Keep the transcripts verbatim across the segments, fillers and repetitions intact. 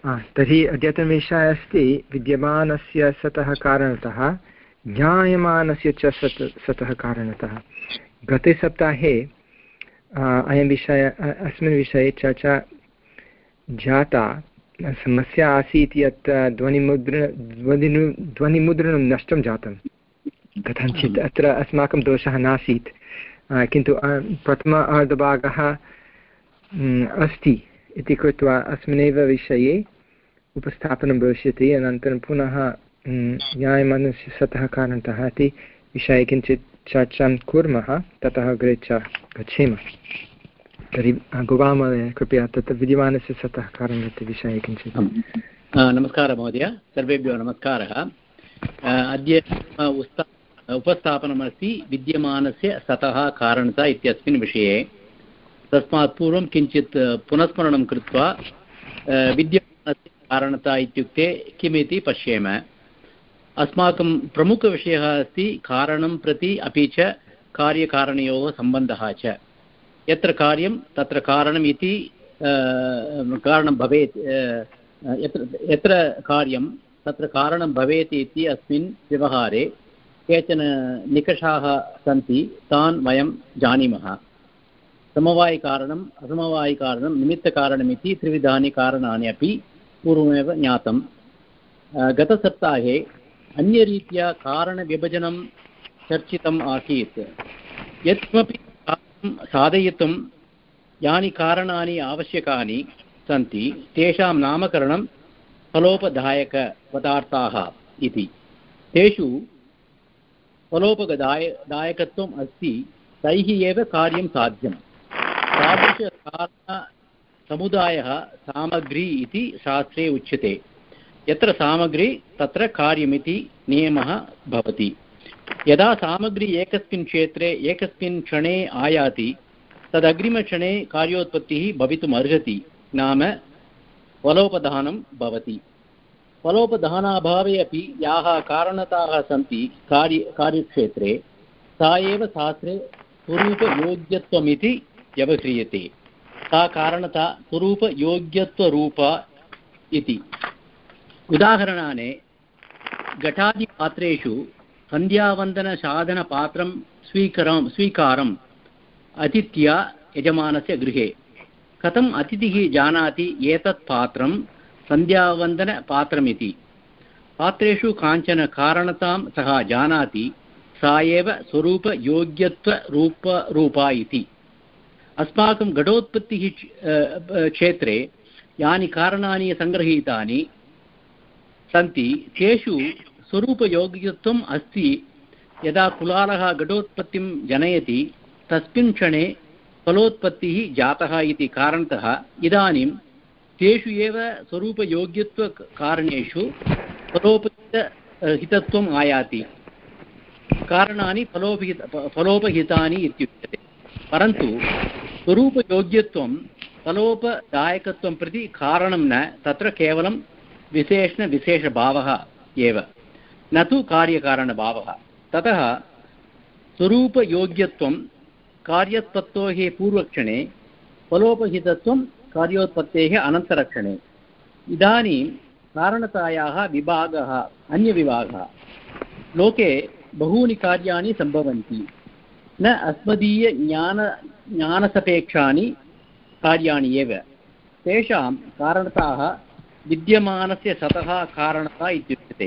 तर्हि अद्यतनविषयः अस्ति विद्यमानस्य सतः कारणतः ज्ञायमानस्य च सत् सतः कारणतः। गते सप्ताहे अयं विषय अस्मिन् विषये चर्चा जाता। समस्या आसीत् यत् ध्वनिमुद्र ध्वनिनु ध्वनिमुद्रणं नष्टं जातं कथञ्चित्। अत्र अस्माकं दोषः नासीत्, किन्तु प्रथम अर्धभागः अस्ति इति कृत्वा अस्मिन्नेव विषये उपस्थापनं भविष्यति। अनन्तरं पुनः न्यायमानस्य सतः कारणतः इति विषये किञ्चित् चर्चां कुर्मः, ततः अग्रे च गच्छेम। तर्हि गोपालमहोदय कृपया तत्र विद्यमानस्य सतः कारणस्य विषये किञ्चित्। नमस्कारः महोदय, सर्वेभ्यो नमस्कारः। अद्य उपस्थापनमस्ति विद्यमानस्य सतः कारणता इत्यस्मिन् विषये। तस्मात् पूर्वं किञ्चित् पुनस्मरणं कृत्वा विद्यमानस्य कारणता इत्युक्ते किमिति पश्येम। अस्माकं प्रमुखविषयः अस्ति कारणं प्रति अपि च कार्यकारणयोः सम्बन्धः च। यत्र कार्यं तत्र कारणम् इति कारणं भवेत्, यत्र यत्र कार्यं तत्र कारणं भवेत् इति अस्मिन् व्यवहारे केचन निकषाः सन्ति, तान् वयं जानीमः। समवायिकारणम्, असमवायिकारणं, निमित्तकारणमिति त्रिविधानि कारणानि अपि पूर्वमेव ज्ञातं। गतसप्ताहे अन्यरीत्या कारणविभजनं चर्चितम् आसीत्। यत्किमपि कार्यं साधयितुं यानि कारणानि आवश्यकानि सन्ति तेषां नामकरणं फलोपदायकपदार्थाः इति। तेषु फलोपदाय दायकत्वम् अस्ति, तैः एव कार्यं साध्यं। तादृशकारणसमुदायः सामग्री इति शास्त्रे उच्यते। यत्र सामग्री तत्र कार्यमिति नियमः भवति। यदा सामग्री एकस्मिन् क्षेत्रे एकस्मिन् क्षणे आयाति तदग्रिमक्षणे कार्योत्पत्तिः भवितुम् अर्हति, नाम फलोपधानं भवति। फलोपधानाभावे अपि याः कारणताः सन्ति कार्य कार्यक्षेत्रे सा एव शास्त्रे स्वरूपयोग्यत्वमिति व्यवह्रियते। सा कारणता स्वरूपयोग्यत्वरूपा इति। उदाहरणानि घटादिपात्रेषु सन्ध्यावन्दनसाधनपात्रं स्वीकरं स्वीकारम् अतिथ्या यजमानस्य गृहे। कथम् अतिथिः जानाति एतत् पात्रं सन्ध्यावन्दनपात्रमिति? पात्रेषु काञ्चन कारणतां सः जानाति, सा एव स्वरूपयोग्यत्वरूपरूपा इति। अस्माकं घटोत्पत्तिः क्षेत्रे यानि कारणानि सङ्गृहीतानि सन्ति तेषु स्वरूपयोग्यत्वम् अस्ति। यदा कुलालः घटोत्पत्तिं जनयति तस्मिन् क्षणे फलोत्पत्तिः जातः इति कारणतः इदानीं तेषु एव स्वरूपयोग्यत्वकारणेषु फलोपहितत्वम् आयाति। कारणानि फलोपहित फलोपहितानि इत्युच्यते। परन्तु स्वरूपयोग्यत्वं फलोपदायकत्वं प्रति कारणं न, तत्र केवलं विशेषणविशेषभावः एव, न तु कार्यकारणभावः। ततः स्वरूपयोग्यत्वं कार्योत्पत्तेः पूर्वक्षणे, फलोपहितत्वं कार्योत्पत्तेः अनन्तरक्षणे। इदानीं कारणतायाः विभागः, अन्यविभागः। लोके बहूनि कार्याणि सम्भवन्ति, न अस्मदीयज्ञान ज्ञानसापेक्षानि कार्याणि एव। तेषां कारणताः विद्यमानस्य सतः कारणता इत्युच्यते।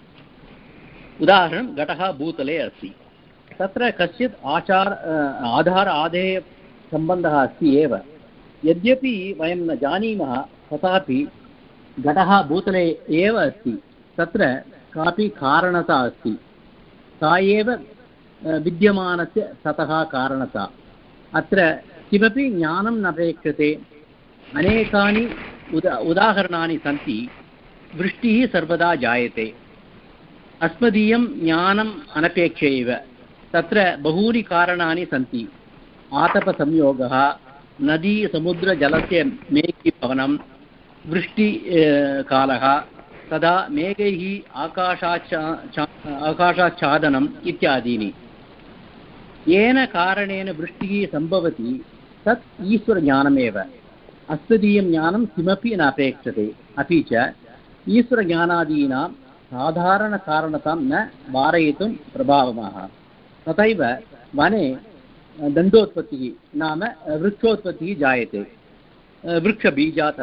उदाहरणं घटः भूतले अस्ति, तत्र कश्चित् आचार आधार आधेय सम्बन्धः अस्ति एव। यद्यपि वयं न जानीमः तथापि घटः भूतले एव अस्ति, तत्र कापि कारणता अस्ति, सा एव विद्यमानस्य सतः कारणता। अत्र किमपि ज्ञानं नपेक्षते। अनेकानि उदा उदाहरणानि सन्ति। वृष्टिः सर्वदा जायते, अस्मदीयं ज्ञानम् अनपेक्ष एव। तत्र बहूनि कारणानि सन्ति। आतपसंयोगः, नदी समुद्रजलस्य मेघीभवनं, वृष्टिकालः, तदा मेघैः आकाशाच्छ आकाशाच्छादनम् इत्यादीनि। येन कारणेन वृष्टिः सम्भवति तत् ईश्वरज्ञानमेव। अस्मदीयं ज्ञानं किमपि न अपेक्षते अपि च ईश्वरज्ञानादीनां साधारणकारणतां न वारयितुं प्रभावः। तथैव वने दण्डोत्पत्तिः नाम वृक्षोत्पत्तिः जायते वृक्षबीजात्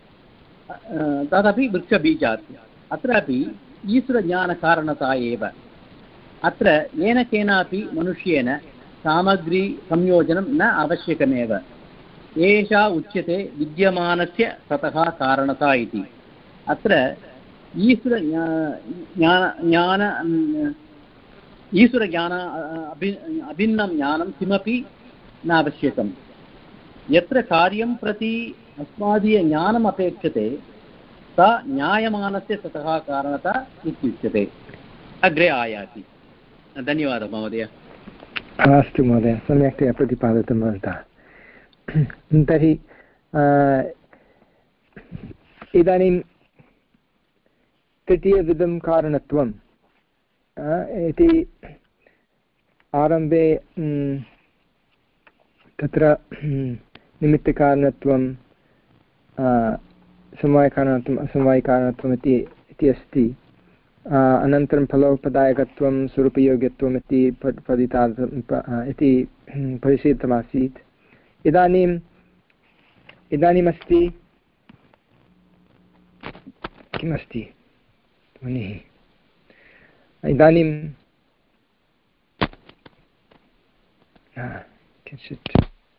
तदपि वृक्षबीजात् अत्रापि ईश्वरज्ञानकारणता एव। अत्र येन केनापि मनुष्येण सामग्री संयोजनं न आवश्यकमेव। एषा उच्यते विद्यमानस्य ततः कारणता इति। अत्र ईश्वर ज्ञान ईश्वरज्ञान अभि अभिन्नं ज्ञानं किमपि न आवश्यकं। यत्र कार्यं प्रति अस्मादीय ज्ञानम् अपेक्षते सा न्यायमानस्य ततः कारणता इत्युच्यते। अग्रे आयाति। धन्यवादः महोदय। अस्तु महोदय, सम्यक्तया प्रतिपादितं भवन्तः। तर्हि इदानीं तृतीयविधं कारणत्वम् इति आरम्भे तत्र निमित्तकारणत्वं समवायकारणत्वम् असमवायकारणत्वम् इति इति अस्ति। अनन्तरं फलोपदायकत्वं स्वरूपयोग्यत्वम् इति पठिता इति परिशीलितमासीत्। इदानीम् इदानीमस्ति किमस्ति ध्वनिः इदानीं किञ्चित्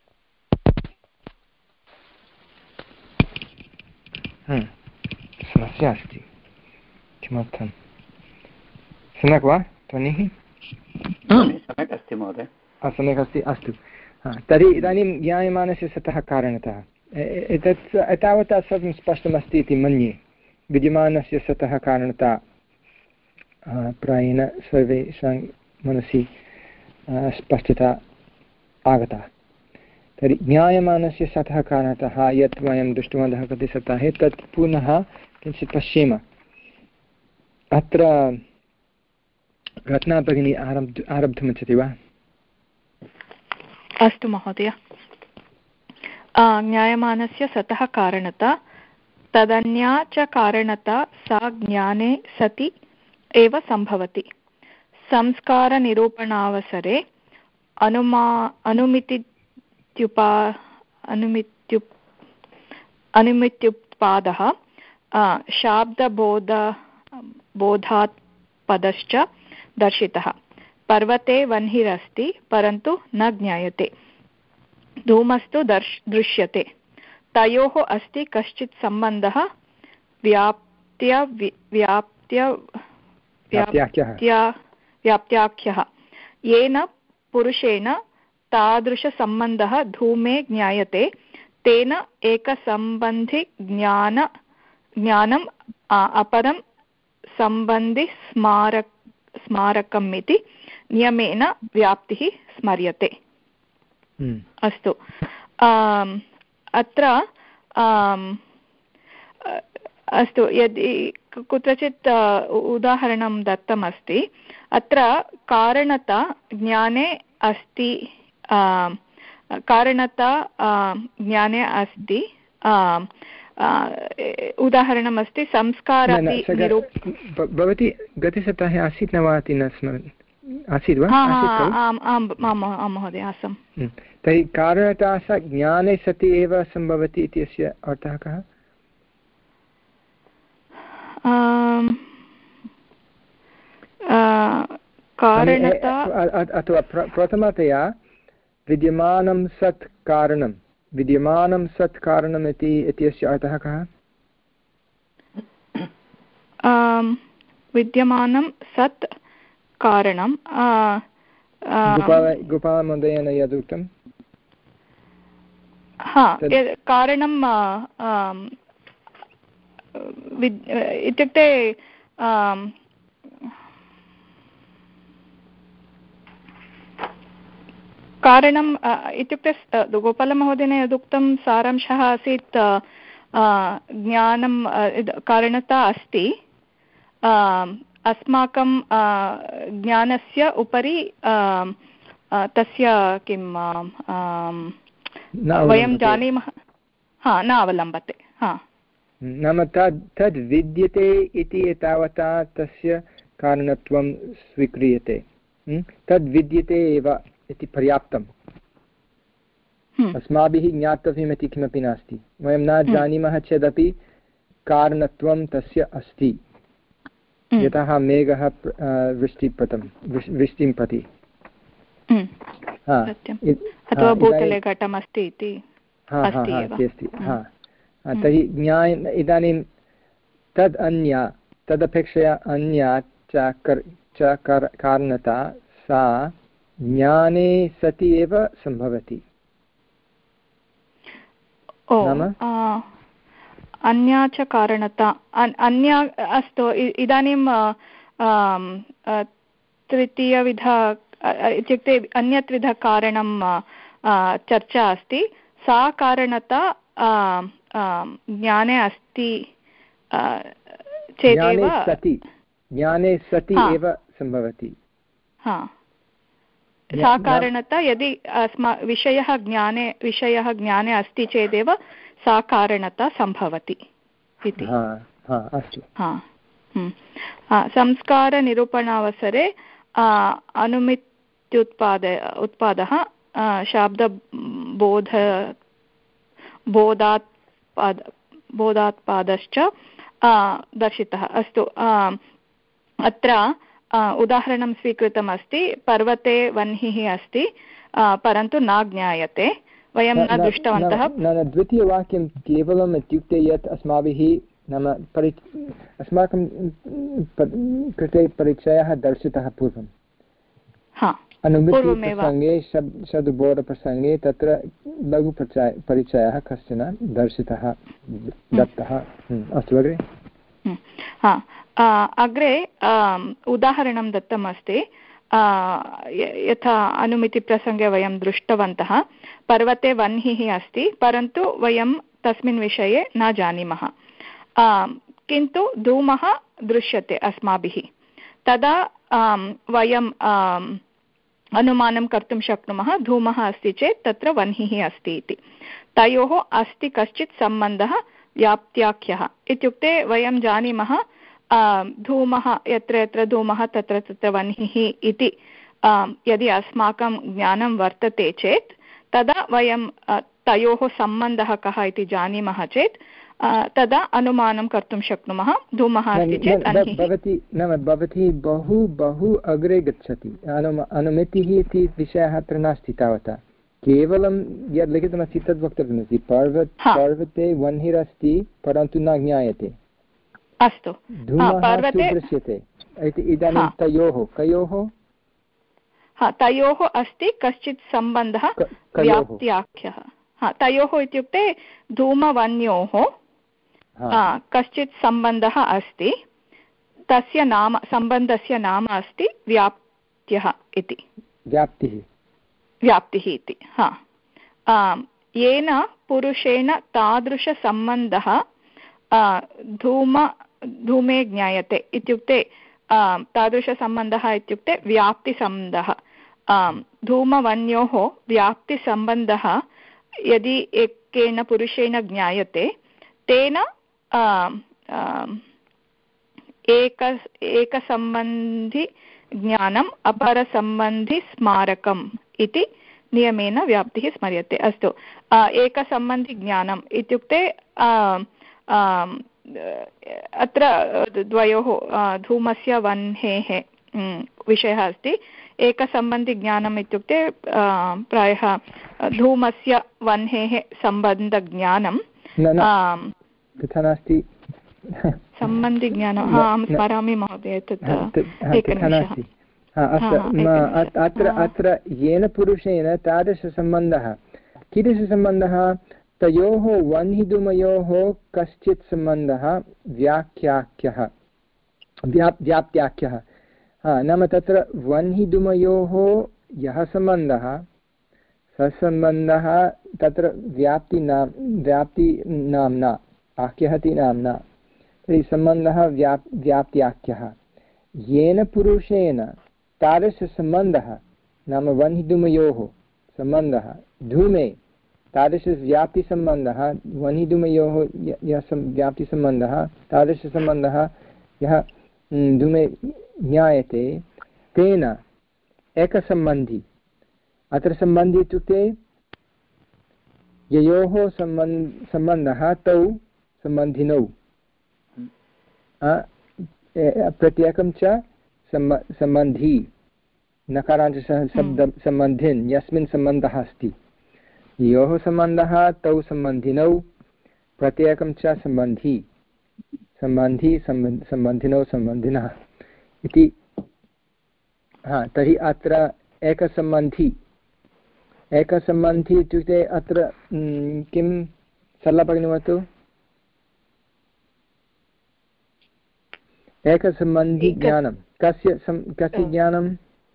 समस्या अस्ति। किमर्थं सम्यक् वा ध्वनिः? सम्यक् अस्ति महोदय। सम्यक् अस्ति। अस्तु, तर्हि इदानीं ज्ञायमानस्य सतः कारणतः एतत् एतावता सर्वं स्पष्टमस्ति इति मन्ये। विद्यमानस्य सतः कारणता प्रायेण सर्वेषां मनसि स्पष्टता आगता। तर्हि ज्ञायमानस्य सतः कारणतः यत् वयं दृष्टवन्तः गते सप्ताहे तत् पुनः किञ्चित् पश्येम। अत्र रत्ना भगिनी आरब्ध आरब्धुमिच्छति वा? अस्तु महोदय। ज्ञायमानस्य सतः कारणता तदन्या च कारणता सा ज्ञाने सति एव सम्भवति। संस्कारनिरूपणावसरे अनुमा अनुमित्युपा अनुमित्युप अनुमित्युत्पादः शाब्दबोध बोधात् पदश्च दर्शितः। पर्वते वह्निरस्ति परन्तु न ज्ञायते, धूमस्तु दर्श दृश्यते। तयोः अस्ति कश्चित् सम्बन्धः व्याप्त्य व्याप्त्य व्याप्त्याख्यः, येन पुरुषेण तादृशसम्बन्धः धूमे ज्ञायते। तेन एकसम्बन्धि ज्ञान ज्ञानम् अपरं सम्बन्धि स्मारक स्मारकम् इति नियमेन व्याप्तिः स्मर्यते। अस्तु, अत्र अस्तु, यदि कुत्रचित् उदाहरणं दत्तमस्ति, अत्र कारणता ज्ञाने अस्ति, कारणता ज्ञाने अस्ति, उदाहरणमस्ति संस्कारादि निरूप। भवती गतसप्ताहे आसीत् न वा इति न स्मरन् आसीत् वा? आं महोदय आसम्। तर्हि कारणता सा ज्ञाने सति एव सम्भवति इत्यस्य अर्थः कः? कारणता अथवा प्रथमतया विद्यमानं सत् कारणं, विद्यमानं सत् कारणम् इति इत्यस्य अर्थः कः? विद्यमानं सत् कारणं गोपाल गोपालमहोदयेन यदुक्तं हा कारणं इत्युक्ते कारणम् इत्युक्ते गोपालमहोदयेन यदुक्तं सारांशः आसीत्, ज्ञानं कारणता अस्ति, अस्माकं ज्ञानस्य उपरि तस्य किं वयं जानीमः, हा न अवलम्बते हा नाम तद् तद् विद्यते इति एतावता तस्य कारणत्वं स्वीक्रियते। तद् विद्यते एव इति पर्याप्तम्। अस्माभिः ज्ञातव्यम् इति किमपि नास्ति। वयं न जानीमः चेदपि कारणत्वं तस्य अस्ति। यतः मेघः वृष्टिपतं वृष्टिं प्रति अथवा भूतले घटमस्ति इति अस्ति। तर्हि ज्ञाय इदानीं तद् अन्या तदपेक्षया अन्या च च कारणता सा ज्ञाने सति एव सम्भवति। अन्या च कारणता अन्या अस्तु इदानीं तृतीयविध इत्युक्ते अन्यद्विधकारणं चर्चा अस्ति। सा कारणता ज्ञाने अस्ति चेदेव ज्ञाने सति एव सम्भवति। हा सा कारणता यदि अस्मा विषयः ज्ञाने विषयः ज्ञाने अस्ति चेदेव सा कारणता सम्भवति इति। संस्कारनिरूपणावसरे अनुमित्युत्पाद उत्पादः शाब्दबोध बोधात् पाद बोधात्पादश्च दर्शितः। अस्तु अत्र उदाहरणं स्वीकृतमस्ति। पर्वते वह्निः अस्ति परन्तु न ज्ञायते। वयं न दृष्टवन्तः। द्वितीयवाक्यं केवलम् इत्युक्ते यत् अस्माभिः नाम परि अस्माकं कृते परिचयः दर्शितः पूर्वं। अनुमितिप्रसङ्गे शब्दबोधप्रसङ्गे तत्र लघुपरिचय परिचयः कश्चन दर्शितः दत्तः। अस्तु अग्रे। अग्रे उदाहरणं दत्तमस्ति। यथा अनुमितिप्रसङ्गे वयं दृष्टवन्तः पर्वते वह्निः अस्ति परन्तु वयं तस्मिन् विषये न जानीमः, किन्तु धूमः दृश्यते अस्माभिः। तदा वयं अनुमानं कर्तुं शक्नुमः धूमः अस्ति चेत् तत्र वह्निः अस्ति इति। तयोः अस्ति कश्चित् सम्बन्धः व्याप्त्याख्यः। इत्युक्ते वयं जानीमः धूमः यत्र यत्र धूमः तत्र तत्र वह्निः इति यदि अस्माकं ज्ञानं वर्तते चेत् तदा वयं तयोः सम्बन्धः कः इति जानीमः चेत् तदा अनुमानं कर्तुं शक्नुमः धूमः अस्ति चेत् भवती नाम भवती बहु बहु अग्रे गच्छति। अनु अनुमितिः इति विषयः अत्र नास्ति तावता, केवलं यद् लिखितमस्ति तद् वक्तव्यमस्ति। पर्वत पर्वते वह्निरस्ति परन्तु न ज्ञायते। अस्तु धूमः दृश्यते इति। इदानीं तयोः कयोः तयोः अस्ति कश्चित् सम्बन्धः व्याप्त्याख्यः। तयोः इत्युक्ते धूमवन्योः कश्चित् सम्बन्धः अस्ति। तस्य नाम सम्बन्धस्य नाम अस्ति व्याप्त्यः इति। व्याप्तिः व्याप्तिः इति। हा येन पुरुषेण तादृशसम्बन्धः धूम धूमे ज्ञायते। इत्युक्ते तादृशसम्बन्धः इत्युक्ते व्याप्तिसम्बन्धः। धूमवन्योः व्याप्तिसम्बन्धः यदि एकेन पुरुषेण ज्ञायते तेन एक एकसम्बन्धि ज्ञानम् अपरसम्बन्धि स्मारकम् इति नियमेन व्याप्तिः स्मर्यते। अस्तु एकसम्बन्धि ज्ञानम् इत्युक्ते अत्र द्वयोः धूमस्य वह्नेः विषयः अस्ति। एकसम्बन्धिज्ञानम् इत्युक्ते प्रायः धूमस्य वह्नेः सम्बन्धज्ञानं तथा नास्ति। सम्बन्धिज्ञानं हा अहं स्मरामि महोदय तत् एकनिमिषः। अत्र अत्र येन पुरुषेण तादृशसम्बन्धः कीदृशसम्बन्धः तयोः वह्निधूमयोः कश्चित् सम्बन्धः व्याख्याख्यः व्याप् व्याप्त्याख्यः। हा नाम तत्र वह्निधूमयोः यः सम्बन्धः सः सम्बन्धः तत्र व्याप्तिनाम व्याप्तिनाम्ना आख्यः इति नाम्ना। तर्हि सम्बन्धः व्याप् व्याप्त्याख्यः। येन पुरुषेण तादृशसम्बन्धः नाम वह्निधूमयोः सम्बन्धः धूमे तादृशव्याप्तिसम्बन्धः वह्निधूमयोः यः व्याप्तिसम्बन्धः तादृशसम्बन्धः यः धूमे ज्ञायते तेन एकसम्बन्धी। अत्र सम्बन्धी इत्युक्ते ययोः सम्बन्ध सम्बन्धः तौ सम्बन्धिनौ प्रत्येकं च सम्ब सम्बन्धी नकारान्तशः शब्द सम्बन्धिन् यस्मिन् सम्बन्धः अस्ति ययोः सम्बन्धः तौ सम्बन्धिनौ प्रत्येकं च सम्बन्धी सम्बन्धी सम्बन्धिनौ सम्बन्धिनः इति। हा तर्हि अत्र एकसम्बन्धी एकसम्बन्धी इत्युक्ते अत्र किं सरलभगिनी वदतु। एकसम्बन्धी ज्ञानं कस्य कस्य ज्ञानं?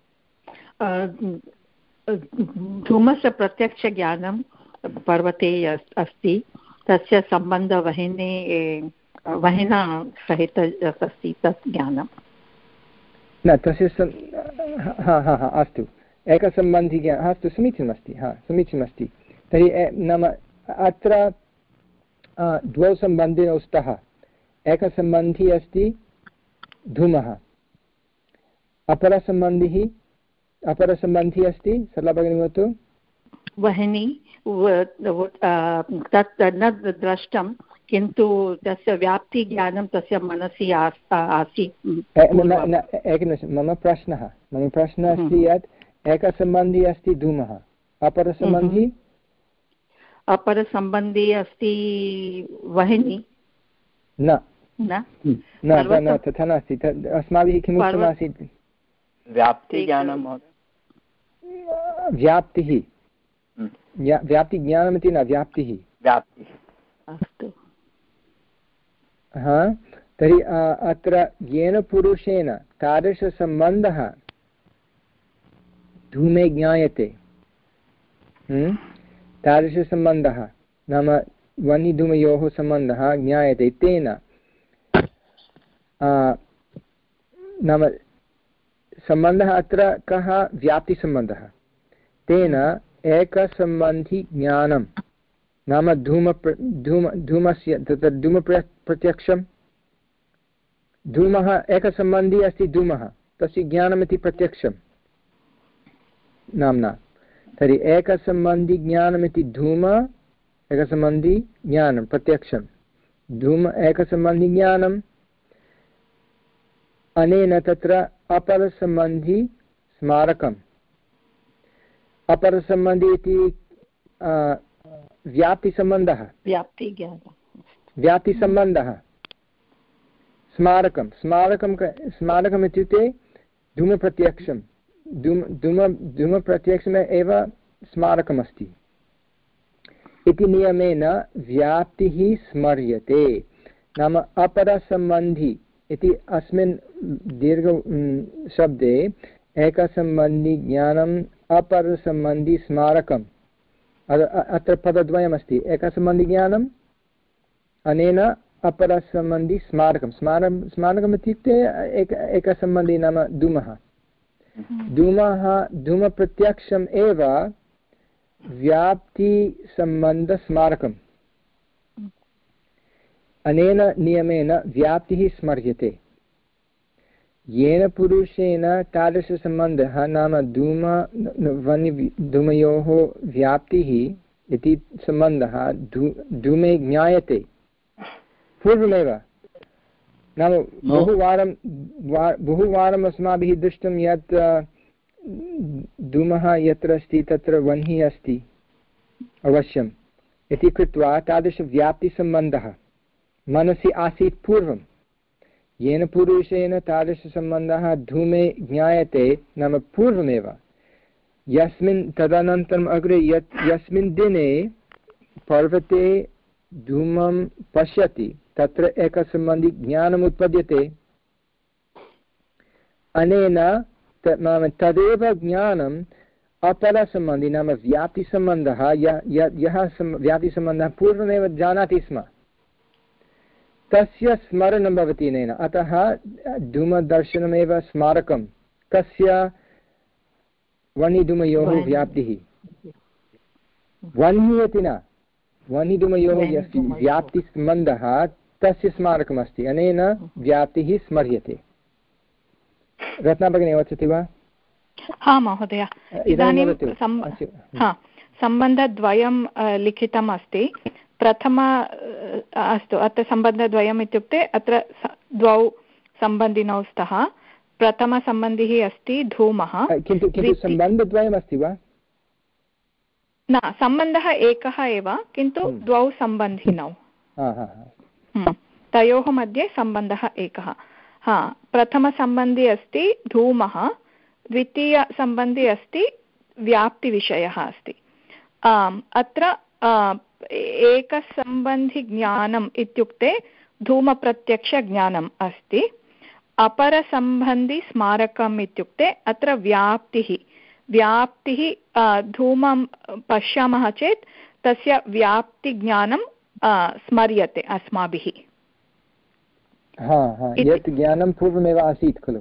धूमस्य प्रत्यक्षज्ञानं पर्वते अस्ति तस्य सम्बन्धः वह्ने वह्ना सहित अस्ति तत् ज्ञानं न तस्य हा हा हा अस्तु एकसम्बन्धी ज्ञानम् अस्तु समीचीनमस्ति। हा समीचीनमस्ति। तर्हि नाम अत्र द्वौ सम्बन्धिनौ स्तः एकसम्बन्धी अस्ति धूमः अपरसम्बन्धिः अपरसम्बन्धी अस्ति सरलभगिनी वदतु। वह्नि तत् न दृष्टं किन्तु तस्य व्याप्तिज्ञानं तस्य मनसि आसीत्। एकनिमिषं मम प्रश्नः मम प्रश्नः अस्ति यत् एकसम्बन्धी अस्ति धूमः अपरसम्बन्धी अपरसम्बन्धी अस्ति वह्नि न न तथा नास्ति। अस्माभिः किम् उक्तमासीत्? व्याप्तिज्ञानं व्याप्तिः व्याप्तिज्ञानमिति न व्याप्तिः व्याप्तिः अस्तु। हा तर्हि अत्र येन पुरुषेण तादृशसम्बन्धः धूमे ज्ञायते तादृशसम्बन्धः नाम वह्निधूमयोः सम्बन्धः ज्ञायते तेन नाम सम्बन्धः अत्र कः? व्याप्तिसम्बन्धः। तेन एकसम्बन्धी ज्ञानं नाम धूम धूम धूमस्य तत्र धूमप्रत्यक्षं धूमः एकसम्बन्धी अस्ति धूमः तस्य ज्ञानमिति प्रत्यक्षं नाम्ना। तर्हि एकसम्बन्धी ज्ञानमिति धूम एकसम्बन्धी ज्ञानं प्रत्यक्षं धूम एकसम्बन्धी ज्ञानम् अनेन तत्र अपरसम्बन्धी स्मारकम् अपरसम्बन्धी इति व्याप्तिसम्बन्धः व्याप्तिज्ञानं व्याप्तिसम्बन्धः स्मारकं स्मारकं स्मारकम् इत्युक्ते धूमप्रत्यक्षं धूम धूम धूमप्रत्यक्षम् एव स्मारकमस्ति इति नियमेन व्याप्तिः स्मर्यते। नाम अपरसम्बन्धी इति अस्मिन् दीर्घ शब्दे एकसम्बन्धी ज्ञानम् अपरसम्बन्धी स्मारकम् अत्र पदद्वयमस्ति एकसम्बन्धी ज्ञानम् अनेन अपरसम्बन्धी स्मारकं स्मारकं स्मारकम् इत्युक्ते एक एकसम्बन्धी नाम धूमः धूमः धूमप्रत्यक्षम् एव व्याप्तिसम्बन्धस्मारकम् अनेन नियमेन व्याप्तिः स्मर्यते। येन पुरुषेण तादृशसम्बन्धः नाम धूम वह्नि धूमयोः व्याप्तिः इति सम्बन्धः धू धूमे ज्ञायते पूर्वमेव। नाम बहुवारं बहुवारम् अस्माभिः दृष्टं यत् धूमः यत्र अस्ति तत्र वह्निः अस्ति अवश्यम् इति कृत्वा तादृशव्याप्तिसम्बन्धः मनसि आसीत् पूर्वं। येन पुरुषेण तादृशसम्बन्धः धूमे ज्ञायते नाम पूर्वमेव यस्मिन् तदनन्तरम् अग्रे यत् यस्मिन् दिने पर्वते धूमं पश्यति तत्र एकसम्बन्धी ज्ञानम् उत्पद्यते। अनेन नाम तदेव ज्ञानम् अपरसम्बन्धी नाम व्याप्तिसम्बन्धः यः यः व्याप्तिसम्बन्धः पूर्वमेव जानाति स्म तस्य स्मरणं भवति अनेन। अतः धूमदर्शनमेव स्मारकं कस्य वह्निधूमयोः व्याप्तिः वह्नि इति न, वह्निधूमयोः यस्य व्याप्तिसम्बन्धः तस्य स्मारकमस्ति, अनेन व्याप्तिः स्मर्यते। रत्ना भगिनी वदति वा? हा महोदय, इदानीं सम्बन्धद्वयं लिखितम् अस्ति। प्रथम अस्तु, अत्र सम्बन्धद्वयम् इत्युक्ते अत्र द्वौ सम्बन्धिनौ स्तः। प्रथमसम्बन्धिः अस्ति धूमः। किन्तु सम्बन्धद्वयम् अस्ति वा? न, सम्बन्धः एकः एव, किन्तु द्वौ सम्बन्धिनौ, तयोः मध्ये सम्बन्धः एकः। हा, प्रथमसम्बन्धी अस्ति धूमः, द्वितीयसम्बन्धी अस्ति व्याप्तिविषयः अस्ति। अत्र एकसम्बन्धिज्ञानम् इत्युक्ते धूमप्रत्यक्षज्ञानम् अस्ति। अपरसम्बन्धिस्मारकम् इत्युक्ते अत्र व्याप्तिः व्याप्तिः धूमं पश्यामः चेत् तस्य व्याप्तिज्ञानं स्मर्यते अस्माभिः। यत् ज्ञानं पूर्वमेव आसीत् खलु,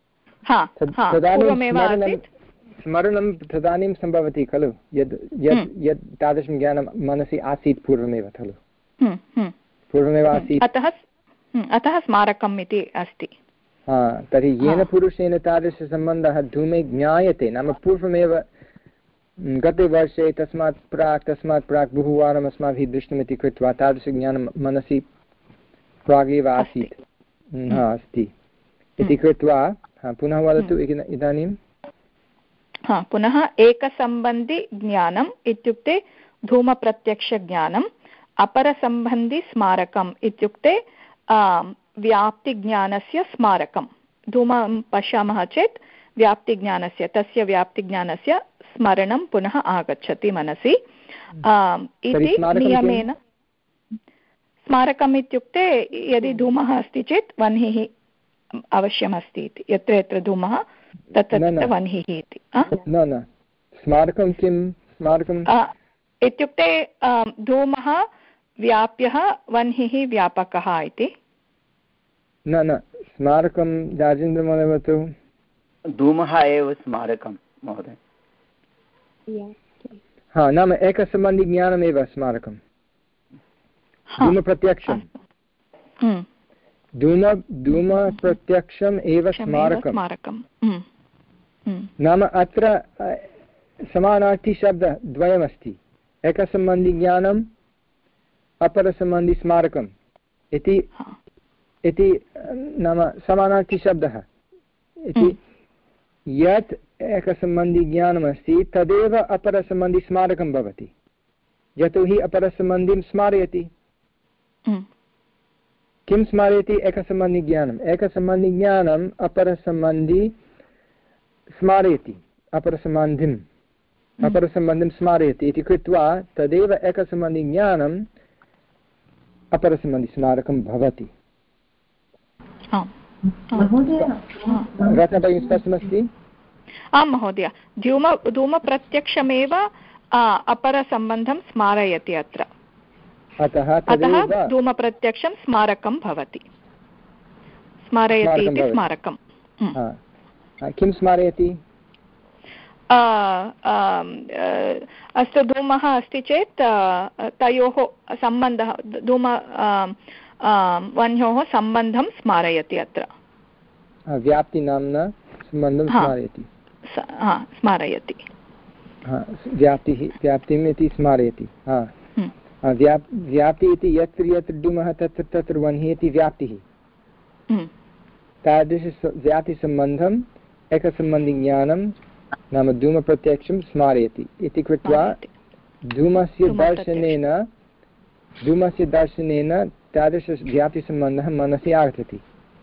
स्मरणं तदानीं सम्भवति खलु, यद् यत् यत् तादृशं ज्ञानं मनसि आसीत् पूर्वमेव खलु, पूर्वमेव आसीत्, अतः अतः स्मारकम् इति अस्ति। तर्हि येन पुरुषेण तादृशसम्बन्धः धूमे ज्ञायते, नाम पूर्वमेव गते वर्षे तस्मात् प्राक् तस्मात् प्राक् बहुवारम् अस्माभिः दृष्टमिति कृत्वा तादृशज्ञानं मनसि प्रागेव आसीत् अस्ति इति कृत्वा पुनः वदतु इदानीं। हा, पुनः एकसम्बन्धिज्ञानम् इत्युक्ते धूमप्रत्यक्षज्ञानम्, अपरसम्बन्धिस्मारकम् इत्युक्ते व्याप्तिज्ञानस्य स्मारकं। धूमं पश्यामः चेत् व्याप्तिज्ञानस्य तस्य व्याप्तिज्ञानस्य स्मरणं पुनः आगच्छति मनसि इति नियमेन। स्मारकम् इत्युक्ते यदि धूमः अस्ति चेत् वह्निः अवश्यमस्ति इति, यत्र यत्र धूमः तत्र तत्र वह्निः इति। न न, स्मारकं किं? स्मारकम् इत्युक्ते धूमः व्याप्यः, वह्निः व्यापकः इति। न न, स्मारकं राजेन्द्रमहोदय वदतु। धूमः एव स्मारकं महोदय। हा, नाम एकसम्बन्धिज्ञानमेव स्मारकं, धूमप्रत्यक्षं। धूम धूमप्रत्यक्षम् एव स्मारकं। नाम अत्र समानार्थीशब्दः द्वयमस्ति, एकसम्बन्धिज्ञानम् अपरसम्बन्धिस्मारकम् इति इति नाम समानार्थीशब्दः इति। यत् एकसम्बन्धिज्ञानमस्ति तदेव अपरसम्बन्धिस्मारकं भवति, यतोहि अपरसम्बन्धिं स्मारयति। किं स्मारयति? एकसम्बन्धिज्ञानम्। एकसम्बन्धिज्ञानम् अपरसम्बन्धि स्मारयति, अपरसम्बन्धिम् अपरसम्बन्धिं स्मारयति इति कृत्वा तदेव एकसम्बन्धिज्ञानम् अपरसम्बन्धिस्मारकं भवति। रत्नभगिनी स्पष्टमस्ति? आं महोदय, धूम धूमप्रत्यक्षमेव अपरसम्बन्धं स्मारयति अत्र, अतः अतः धूमप्रत्यक्षं स्मारकं भवति। स्मारयति इति स्मारकं। किं स्मारयति? अस्तु, धूमः अस्ति चेत् तयोः सम्बन्धः, धूम वह्न्योः सम्बन्धं स्मारयति अत्र। व्याप्तिनाम्ना सम्बन्धं स्मारयति। स्मारयति व्याप्तिः, व्याप्तिम् इति स्मारयति। व्याप् व्याप्ति इति यत्र यत्र धूमः तत्र तत्र वह्निः इति व्याप्तिः। तादृश व्याप्तिसम्बन्धम् एकसम्बन्धिज्ञानं नाम धूमप्रत्यक्षं स्मारयति इति कृत्वा धूमस्य दर्शनेन धूमस्य दर्शनेन तादृशव्याप्तिसम्बन्धः मनसि आगच्छति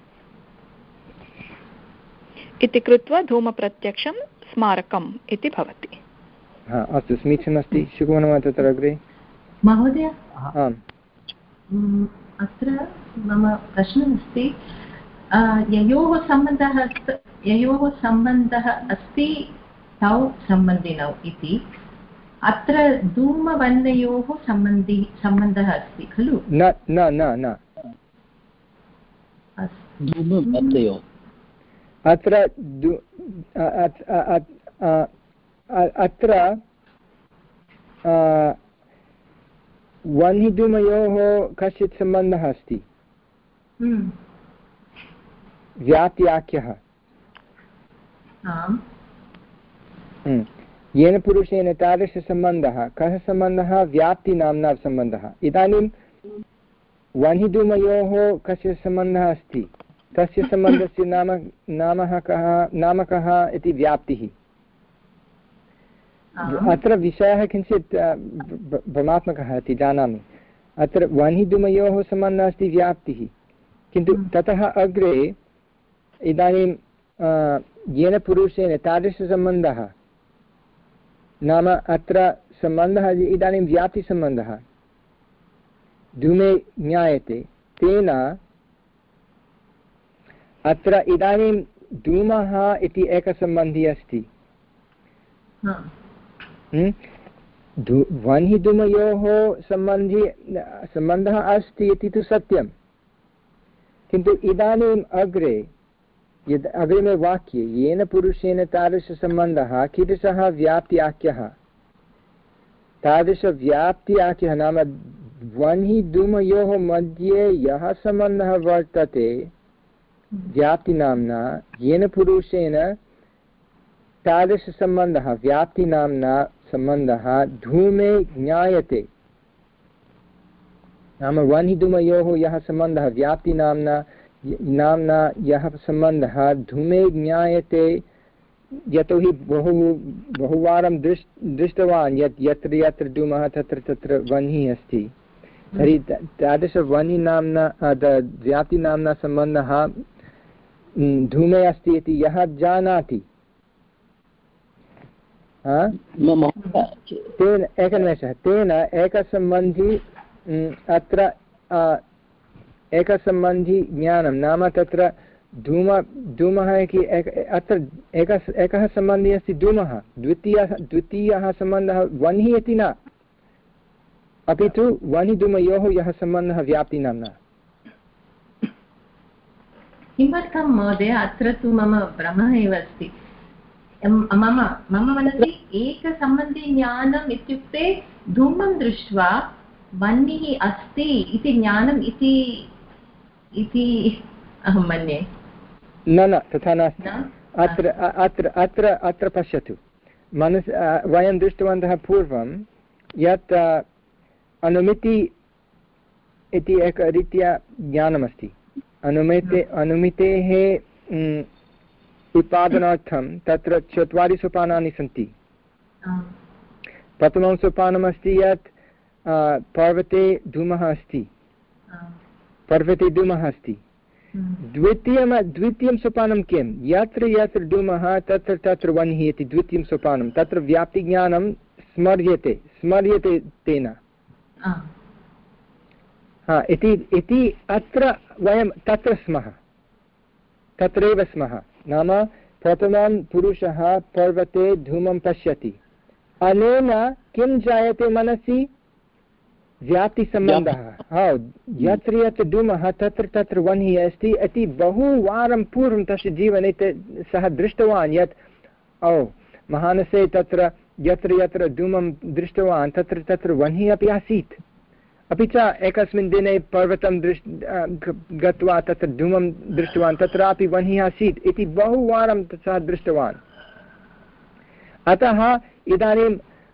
इति कृत्वा धूमप्रत्यक्षं स्मारकम् इति भवति। हा, अस्तु, समीचीनमस्ति। शुभमनः तत्र अग्रे। महोदय, आम्, अत्र मम प्रश्नः अस्ति, ययोः सम्बन्धः ययोः सम्बन्धः अस्ति तौ सम्बन्धिनौ इति, अत्र धूमवर्णयोः सम्बन्धि सम्बन्धः अस्ति खलु? न न न न, अत्र अत्र वह्निधूमयोः कश्चित् सम्बन्धः अस्ति, व्याप्त्याख्यः। येन पुरुषेण तादृशसम्बन्धः, कः सम्बन्धः? व्याप्तिनाम्ना सम्बन्धः। इदानीं वह्निधूमयोः कस्य सम्बन्धः अस्ति? तस्य सम्बन्धस्य नाम नाम कः नाम कः इति व्याप्तिः। अत्र विषयः किञ्चित् भ्रमात्मकः इति जानामि। अत्र वह्निधूमयोः सम्बन्धः अस्ति व्याप्तिः, किन्तु ततः अग्रे इदानीं येन पुरुषेण तादृशसम्बन्धः, नाम अत्र सम्बन्धः इदानीं व्याप्तिसम्बन्धः धूमे ज्ञायते, तेन अत्र इदानीं धूमः इति एकसम्बन्धी अस्ति। वह्निधूमयोः सम्बन्धी सम्बन्धः अस्ति इति तु सत्यं, किन्तु इदानीम् अग्रे यद् अग्रिमे वाक्ये येन पुरुषेण तादृशसम्बन्धः कीदृशः? व्याप्त्याख्यः। तादृशव्याप्त्याख्यः नाम वह्निधूमयोः मध्ये यः सम्बन्धः वर्तते व्याप्तिनाम्ना, येन पुरुषेण तादृशसम्बन्धः व्याप्तिनाम्ना सम्बन्धः धूमे ज्ञायते। नाम वह्निधूमयोः यः सम्बन्धः व्याप्तिनाम्ना नाम्ना यः सम्बन्धः धूमे ज्ञायते, यतोहि बहु बहुवारं दृष् दृष्टवान् यत् यत्र यत्र धूमः तत्र तत्र वह्निः अस्ति, तर्हि तादृशवह्निनाम्ना व्याप्तिनाम्ना सम्बन्धः धूमे अस्ति इति यः जानाति, तेन एकनिमेषः तेन एकसम्बन्धी अत्र एकसम्बन्धी ज्ञानं, नाम तत्र धूम धूमः इति अत्र एकः एकः सम्बन्धी अस्ति धूमः, द्वितीयः द्वितीयः सम्बन्धः वह्निः इति न, अपि तु वह्निधूमयोः यः सम्बन्धः व्याप्तिनाम्ना। किमर्थं महोदय? अत्र तु मम भ्रमः एव अस्ति। मम मम मनसि एकसम्बन्धी ज्ञानम् इत्युक्ते धूमं दृष्ट्वा वह्निः अस्ति इति ज्ञानम् इति इति अहं मन्ये। न न तथा नास्ति। अत्र अत्र अत्र अत्र पश्यतु, मनस् वयं दृष्टवन्तः पूर्वं यत् अनुमिति इति एकरीत्या ज्ञानमस्ति। अनुमिते अनुमितेः उत्पादनार्थं तत्र चत्वारि सोपानानि सन्ति। प्रथमं सोपानमस्ति यत् पर्वते धूमः अस्ति, पर्वते धूमः अस्ति। द्वितीयं द्वितीयं सोपानं किं? यत्र यत्र धूमः तत्र तत्र वह्निः इति द्वितीयं सोपानं। तत्र व्याप्तिज्ञानं स्मर्यते स्मर्यते तेन। हा इति इति अत्र वयं तत्र स्मः, तत्रैव स्मः। नाम प्रथमं पुरुषः पर्वते धूमं पश्यति, अनेन किं जायते मनसि? व्याप्तिसम्बन्धः। हा, यत्र यत्र धूमः तत्र तत्र वह्निः अस्ति इति बहुवारं पूर्वं तस्य जीवने सः दृष्टवान् यत् ओ महानसे तत्र यत्र यत्र धूमं दृष्टवान् तत्र तत्र वह्निः अपि आसीत्, अपि च एकस्मिन् दिने पर्वतं दृष् गत्वा तत्र धूमं दृष्टवान्, तत्रापि वह्निः आसीत् इति बहुवारं सः दृष्टवान्। अतः इदानीं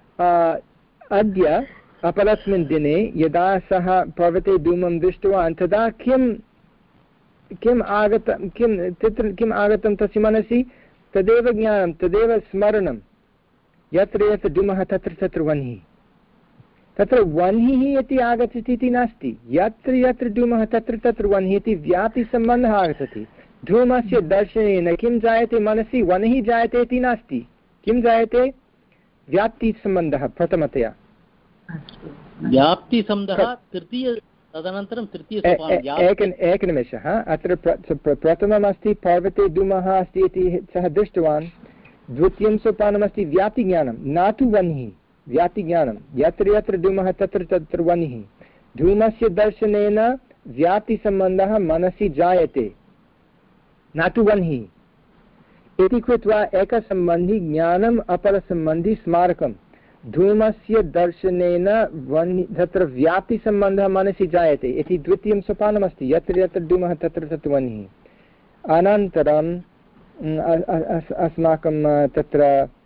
अद्य अपरस्मिन् दिने यदा सः पर्वते धूमं दृष्टवान् तदा किं किम् आगतं किं तत्र किम् आगतं तस्य मनसि? तदेव ज्ञानं, तदेव स्मरणं, यत्र यत्र धूमः तत्र तत्र वह्निः। तत्र वह्निः इति आगच्छति इति नास्ति, यत्र यत्र धूमः तत्र तत्र वह्निः इति व्याप्तिसम्बन्धः आगच्छति। धूमस्य दर्शनेन किं जायते मनसि? वह्निः जायते इति नास्ति। किं जायते? व्याप्तिसम्बन्धः प्रथमतया। व्याप्तिसम्बन्धः तृतीय, तदनन्तरं तृतीय एक एकनिमेषः। अत्र प्रथममस्ति पर्वते धूमः अस्ति इति सः दृष्टवान्, द्वितीयं सोपानमस्ति व्याप्तिज्ञानं, न तु वह्निः, व्याप्तिज्ञानं। यत्र यत्र धूमः तत्र तत्र वह्निः। धूमस्य दर्शनेन व्याप्तिसम्बन्धः मनसि जायते, न तु वह्निः इति कृत्वा एकसम्बन्धी ज्ञानम् अपरसम्बन्धी स्मारकं। धूमस्य दर्शनेन वह्नि तत्र व्याप्तिसम्बन्धः मनसि जायते इति द्वितीयं सोपानमस्ति। यत्र यत्र धूमः तत्र तत्र वह्निः। अनन्तरं अस्माकं तत्र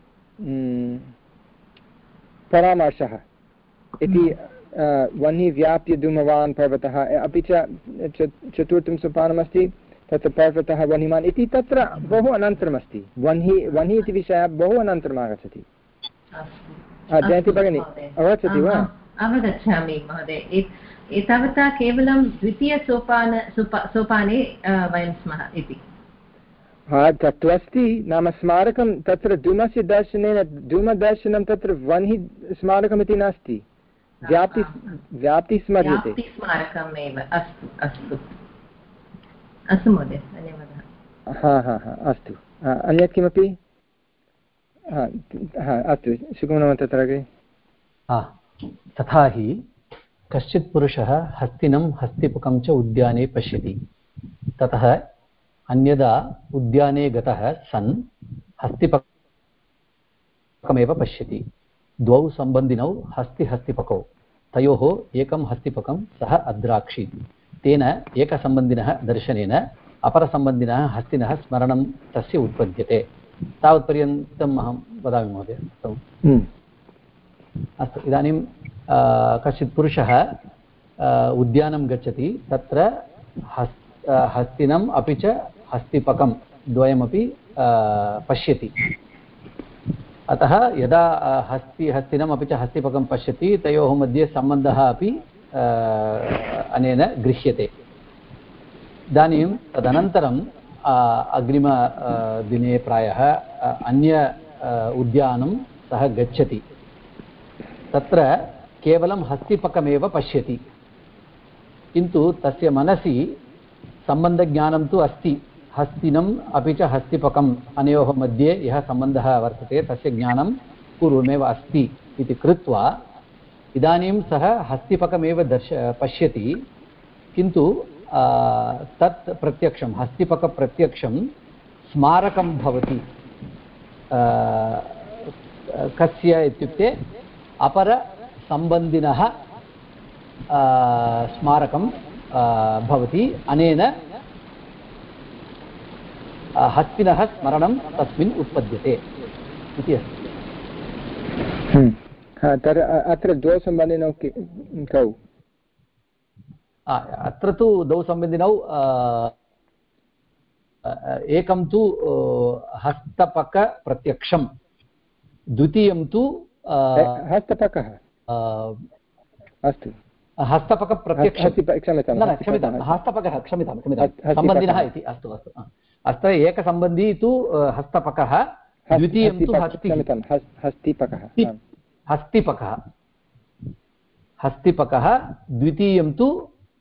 परामर्शः इति वह्नि व्याप्य धूमवान् पर्वतः, अपि च चतुर्थं सोपानमस्ति तत्र पर्वतः वह्निमान् इति तत्र बहु अनन्तरमस्ति। वह्नि वह्नि इति विषयः बहु अनन्तरम् आगच्छति। जयन्ती भगिनी अवगच्छति वा? अवगच्छामि महोदय। एतावता केवलं द्वितीयसोपान सोपाने वयं स्मः इति। हा तत्त्वस्ति नाम स्मारकं तत्र धूमस्य दर्शनेन धूमदर्शनं तत्र वह्नि स्मारकमिति नास्ति, व्याप्ति व्याप्ति स्मर्यते स्मारकमेव। अस्तु अस्तु अस्तु महोदय, धन्यवादः। हा हा हा अस्तु। अन्यत् किमपि? हा हा अस्तु सुगमनं तत्र अग्रे। हा तथा हि कश्चित् पुरुषः हस्तिनं हस्तिपकं च उद्याने पश्यति। ततः अन्यदा उद्याने गतः सन् हस्तिपकमेव पश्यति। द्वौ सम्बन्धिनौ हस्तिहस्तिपकौ, तयोः एकं हस्तिपकं सः अद्राक्षीत्। तेन एकसम्बन्धिनः दर्शनेन अपरसम्बन्धिनः हस्तिनः स्मरणं तस्य उत्पद्यते। तावत्पर्यन्तम् अहं वदामि महोदय। अस्तु, इदानीं कश्चित् पुरुषः उद्यानं गच्छति, तत्र हस् हस्तिनम् अपि च हस्तिपकं द्वयमपि पश्यति। अतः यदा हस्ति हस्तिनम् अपि च हस्तिपकं पश्यति तयोः मध्ये सम्बन्धः अपि अनेन गृह्यते। इदानीं तदनन्तरं अग्रिम दिने प्रायः अन्य उद्यानं सः गच्छति। तत्र केवलं हस्तिपकमेव पश्यति, किन्तु तस्य मनसि सम्बन्धज्ञानं तु अस्ति। हस्तिनम् अपि च हस्तिपकम् अनयोः मध्ये यः सम्बन्धः वर्तते तस्य ज्ञानं पूर्वमेव अस्ति इति कृत्वा इदानीं सः हस्तिपकमेव दर्श पश्यति, किन्तु तत् प्रत्यक्षं हस्तिपकप्रत्यक्षं स्मारकं भवति। कस्य इत्युक्ते अपरसम्बन्धिनः स्मारकं भवति। अनेन हस्तिनः स्मरणं तस्मिन् उत्पद्यते इति अस्ति। अत्र द्वौ सम्बन्धिनौ कौ? अत्र तु द्वौ सम्बन्धिनौ एकं तु हस्तपकप्रत्यक्षं, द्वितीयं तु हस्तपकः। अस्तु, हस्तपकप्रत्यक्षं क्षम्यतां क्षम्यतां हस्तपकः क्षम्यतां क्षम्यतां सम्बन्धिनः इति। अस्तु अस्तु अत्र एकसम्बन्धी तु हस्तपकः, द्वितीयं तु हस्तिपकः हस्तिपकः हस्तिपकः द्वितीयं तु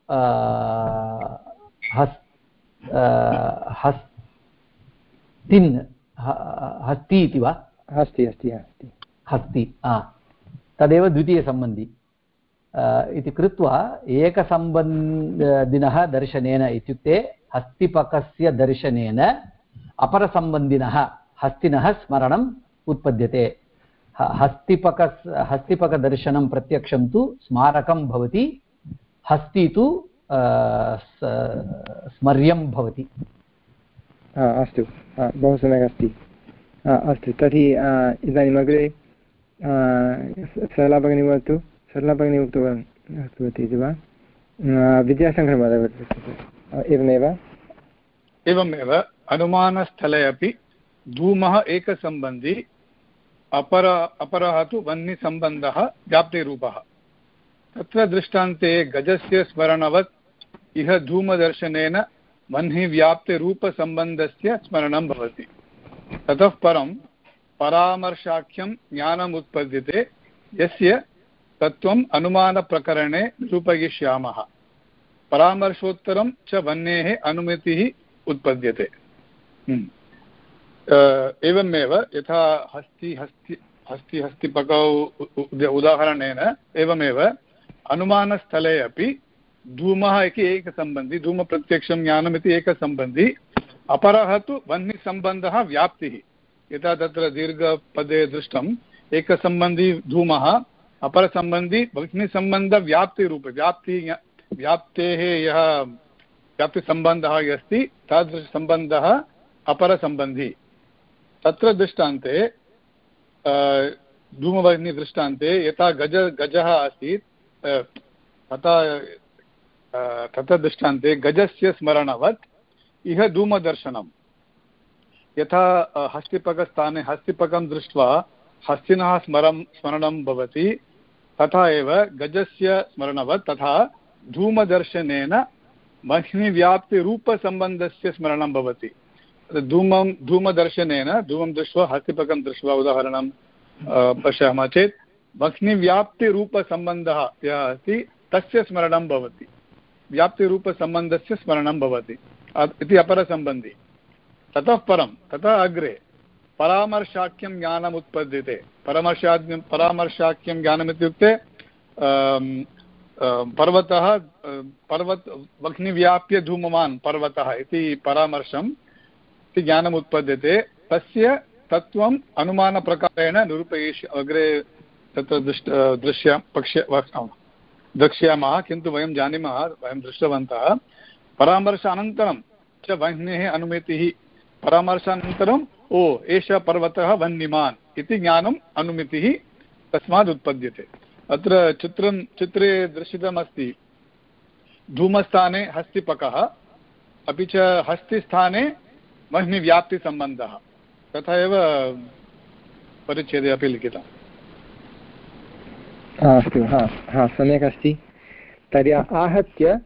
हस्तिन् हस्ति इति वा? हस्ति हस्ति हस्ति हस्ति तदेव द्वितीयसम्बन्धी इति कृत्वा एकसम्बन्धिनः दर्शनेन इत्युक्ते हस्तिपकस्य दर्शनेन अपरसम्बन्धिनः हस्तिनः स्मरणम् उत्पद्यते। हस्तिपक हस्तिपकदर्शनं प्रत्यक्षं तु स्मारकं भवति, हस्ति तु स्मर्यं भवति। अस्तु, बहु सम्यक् अस्ति। अस्तु, तर्हि इदानीम् अग्रे सरला भगिनी वदतु। सरला भगिनी उक्तवान् उक्तवती इति वा? विद्याशङ्करमहोदय एवमेव एवमेव अनुमानस्थले अपि धूमः एकसम्बन्धी, अपर अपरः तु वह्निसम्बन्धः व्याप्तिरूपः। तत्र दृष्टान्ते गजस्य स्मरणवत् इह धूमदर्शनेन वह्निव्याप्तिरूपसम्बन्धस्य स्मरणं भवति। ततः परं परामर्शाख्यं ज्ञानम् उत्पद्यते, यस्य तत्त्वम् अनुमानप्रकरणे निरूपयिष्यामः। परामर्शोत्तरं च वह्नेः अनुमतिः उत्पद्यते। एवमेव यथा हस्ति हस्ति हस्ति हस्तिपकौ उदाहरणेन एवमेव अनुमानस्थले अपि धूमः इति एकसम्बन्धी, धूमप्रत्यक्षं ज्ञानमिति एकसम्बन्धी, अपरः तु वह्निसम्बन्धः व्याप्तिः। यथा तत्र दीर्घपदे दृष्टं एकसम्बन्धी धूमः अपरसम्बन्धी भग्निसम्बन्धव्याप्तिरूपे व्याप्ति व्याप्तेः यः व्याप्तिसम्बन्धः यः अस्ति तादृशसम्बन्धः अपरसम्बन्धी। तत्र दृष्टान्ते धूमभग्निदृष्टान्ते यथा गज गजः आसीत् तथा तत्र दृष्टान्ते गजस्य स्मरणवत् इह धूमदर्शनम्। यथा हस्तिपकस्थाने हस्तिपकं दृष्ट्वा हस्तिनः स्मरं स्मरणं भवति तथा एव गजस्य स्मरणवत् तथा धूमदर्शनेन वह्निव्याप्तिरूपसम्बन्धस्य स्मरणं भवति। धूमं धूमदर्शनेन धूमं दृष्ट्वा हस्तिपकं दृष्ट्वा उदाहरणं पश्यामः चेत् वह्निव्याप्तिरूपसम्बन्धः यः अस्ति तस्य स्मरणं भवति, व्याप्तिरूपसम्बन्धस्य स्मरणं भवति इति अपरसम्बन्धी। ततः परं ततः अग्रे परामर्शाख्यं ज्ञानम् उत्पद्यते। परामर्शाख्यं परामर्शाख्यं ज्ञानम् इत्युक्ते पर्वतः पर्वत वह्निव्याप्य धूमवान् पर्वतः इति परामर्शम् इति ज्ञानम् उत्पद्यते। तस्य तत्त्वम् अनुमानप्रकारेण निरूपयिष् अग्रे तत्र दृष्ट दृश्य पक्ष्य द्रक्ष्यामः। किन्तु वयं जानीमः, वयं दृष्टवन्तः परामर्शानन्तरं च वह्नेः अनुमितिः, परामर्शानन्तरम् ओ एषः पर्वतः वह्निमान् इति ज्ञानम् अनुमितिः तस्मात् उत्पद्यते। अत्र चित्रं चित्रे दर्शितमस्ति धूमस्थाने हस्तिपकः अपि च हस्तिस्थाने वह्निव्याप्तिसम्बन्धः, तथा एव परिच्छेदे अपि लिखितम्। अस्तु, हा हा सम्यक् अस्ति। तर्हि आहत्य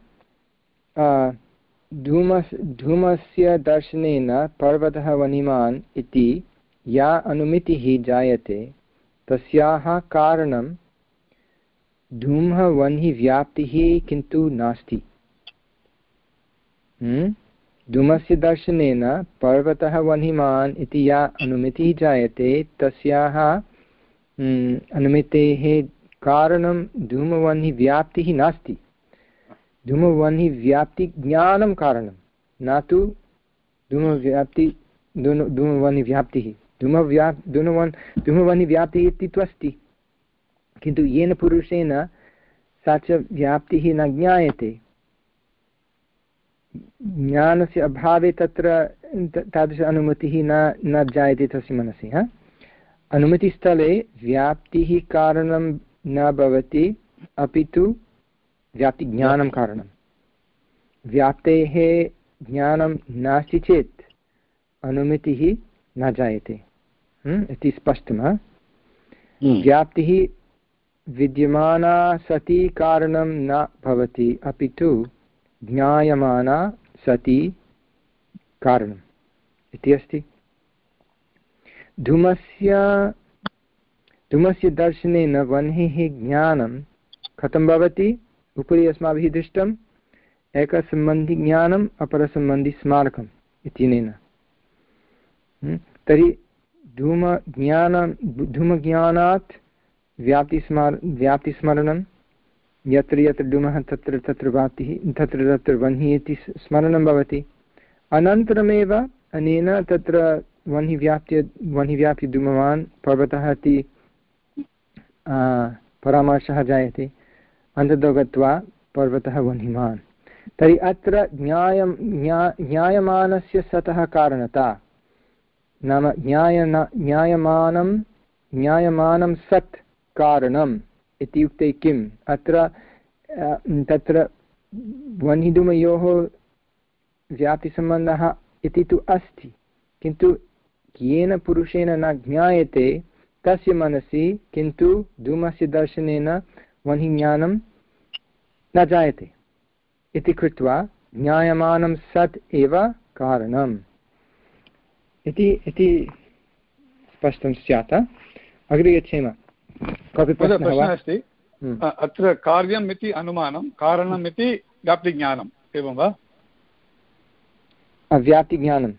धूमस् धूमस्य दर्शनेन पर्वतः वह्निमान् इति या अनुमितिः जायते तस्याः कारणं धूमः वह्निव्याप्तिः किन्तु नास्ति। धूमस्य दर्शनेन पर्वतः वह्निमान् इति या अनुमितिः जायते तस्याः अनुमितेः कारणं धूमवह्निव्याप्तिः नास्ति। धूमवह्निव्याप्तिज्ञानं कारणं, न तु धूमव्याप्ति धूमवह्निव्याप्तिः। धूमव्याप् धूमवन् धूमवह्निव्याप्तिः इति तु अस्ति, किन्तु येन पुरुषेण सा च व्याप्तिः न ज्ञायते। ज्ञानस्य अभावे तत्र तादृश अनुमतिः न न जायते तस्य मनसि। हा, अनुमतिस्थले व्याप्तिः कारणं न भवति, अपि तु व्याप्तिज्ञानं कारणं। व्याप्तेः ज्ञानं नास्ति चेत् अनुमतिः न जायते इति स्पष्टं। व्याप्तिः विद्यमाना सति कारणं न भवति, अपि तु ज्ञायमाना सति कारणम् इति अस्ति। धूमस्य धूमस्य दर्शनेन वह्नेः ज्ञानं कथं भवति? उपरि अस्माभिः दृष्टम्, एकसम्बन्धिज्ञानम् अपरसम्बन्धिस्मारकम् इत्यनेन। तर्हि धूमज्ञानं धूमज्ञानात् व्याप्तिस्मार व्याप्तिस्मरणं, यत्र यत्र धूमः तत्र तत्र व्याप्तिः, तत्र तत्र वह्निः इति स्मरणं भवति। अनन्तरमेव अनेन तत्र वह्निव्याप्त्य वह्निव्याप्य धूमवान् पर्वतः इति परामर्शः जायते। अन्ततो गत्वा पर्वतः वह्निमान्। तर्हि अत्र ज्ञायं ज्ञा ज्ञायमानस्य सतः कारणता, नाम ज्ञायन ज्ञायमानं ज्ञायमानं सत् कारणम् इत्युक्ते किम्? अत्र तत्र वह्निधूमयोः व्याप्तिसम्बन्धः इति तु अस्ति, किन्तु येन पुरुषेण न ज्ञायते तस्य मनसि किन्तु धूमस्य दर्शनेन वह्निज्ञानं न जायते इति कृत्वा ज्ञायमानं सत् एव कारणम् इति इति स्पष्टं स्यात्। अग्रे गच्छेम। कोऽपि प्रश्नः अस्ति? अत्र कार्यम् इति अनुमानं, कारणम् इति व्याप्तिज्ञानम्, एवं वा? व्याप्तिज्ञानं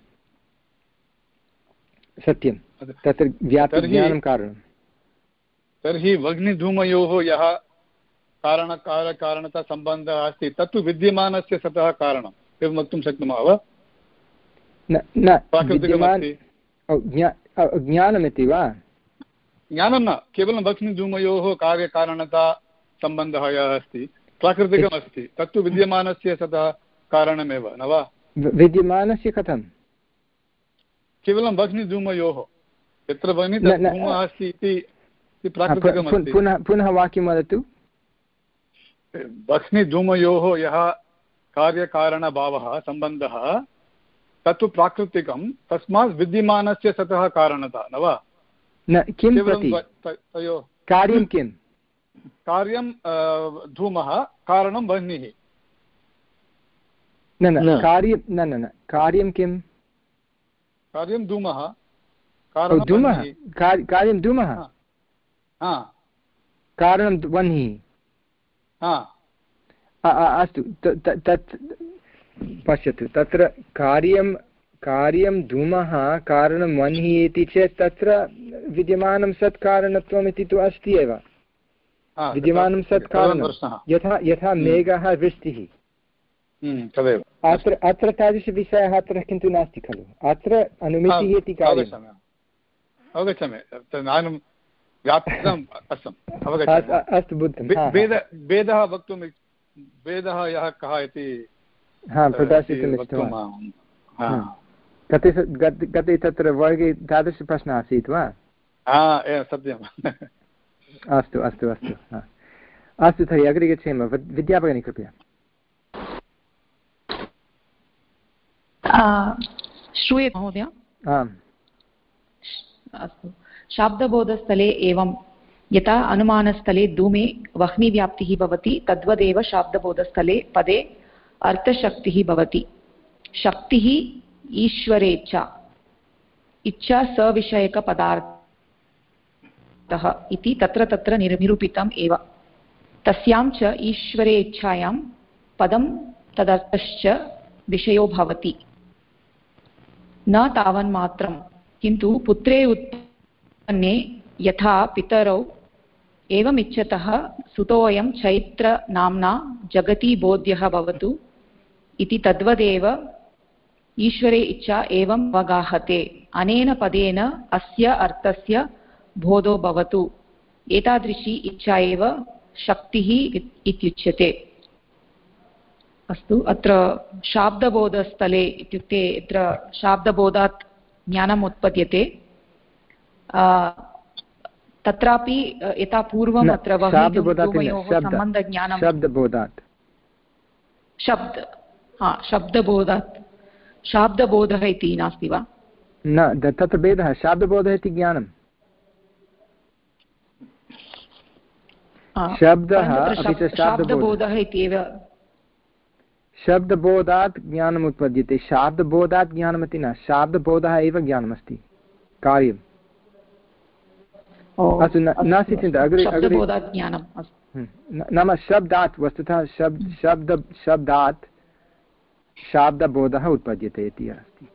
सत्यं, तत्र व्याप्तिज्ञानं कारणं। तर्हि वह्निधूमयोः यः कारणकारकारणता सम्बन्धः अस्ति तत्तु विद्यमानस्य सतः कारणम्, एवं वक्तुं शक्नुमः वा? न न ज्ञानमिति वा? ज्ञानं न केवलं वह्निधूमयोः कार्यकारणता सम्बन्धः यः अस्ति प्राकृतिकमस्ति तत्तु विद्यमानस्य सतः कारणमेव न वा? विद्यमानस्य कथं? केवलं वह्निधूमयोः यत्र वह्नि धूमः अस्ति इति प्राकृतिकमस्ति। पुनः पुनः वाक्यं वदतु। वह्निधूमयोः यः कार्यकारणभावः सम्बन्धः तत्तु प्राकृतिकं तस्मात् विद्यमानस्य सतः कारणता न वा? न किं प्रति कार्यं किं? कार्यं धूमः कारणं वह्निः। न न कार्यं न न न कार्यं किं? कार्यं धूमः धूमः कार्यं धूमः कारणं वह्निः। अस्तु तत् पश्यतु तत्र कार्यं कार्यं धूमः कारणं वह्निः इति चेत् तत्र विद्यमानं सत् कारणत्वम् इति तु अस्ति एव। विद्यमानं सत् कारणं यथा यथा मेघः वृष्टिः अत्र अत्र तादृशविषयः अत्र किन्तु नास्ति खलु। अत्र अनुमितिः इति कार्यम्। अवगच्छामि अस्तु बुद्धं। भेदः वक्तुं भेदः यः कः इति प्रदर्शितुम् इष्टवान्। गते गते तत्र वर्गे तादृशप्रश्नः आसीत् वा? सत्यम्। अस्तु अस्तु अस्तु अस्तु तर्हि अग्रे गच्छेम। विद्याभगिनी कृपया। श्रूयते महोदय? आम् अस्तु। शाब्दबोधस्थले एवं यथा अनुमानस्थले धूमे वह्निव्याप्तिः भवति तद्वदेव शाब्दबोधस्थले पदे अर्थशक्तिः भवति। शक्तिः ईश्वरेच्छा इच्छा सविषयकपदार्थः इति तत्र तत्र निरूपितम् एव। तस्यां च ईश्वरेच्छायां पदं तदर्थश्च विषयो भवति। न तावन्मात्रं किन्तु पुत्रे उत्पन्ने यथा पितरौ एवमिच्छतः सुतोऽयं चैत्रनाम्ना जगति बोध्यः भवतु इति तद्वदेव ईश्वरे इच्छा एवम् अवगाहते। अनेन पदेन अस्य अर्थस्य बोधो भवतु। एतादृशी इच्छा एव शक्तिः इत्युच्यते। अस्तु। अत्र शाब्दबोधस्थले इत्युक्ते अत्र शाब्दबोधात् ज्ञानम् उत्पद्यते। तत्रापि यथा पूर्वम् अत्र वह्निधूमयोः सम्बन्धज्ञानं शब्दबोधात् शब्द हा शब्दबोधात् शाब्दबोधः इति नास्ति वा? न तत्र भेदः। शाब्दबोधः इति ज्ञानं शब्दः अपि च शाब्दबोधः इत्येव। शब्दबोधात् ज्ञानम् उत्पद्यते। शाब्दबोधात् ज्ञानमिति न शाब्दबोधः एव ज्ञानमस्ति कार्यम्। अस्तु नास्ति चिन्ता अग्रे अग्रे नाम शब्दात् वस्तुतः शब्द शब्द शब्दात् शाब्दबोधः उत्पद्यते इति अस्ति।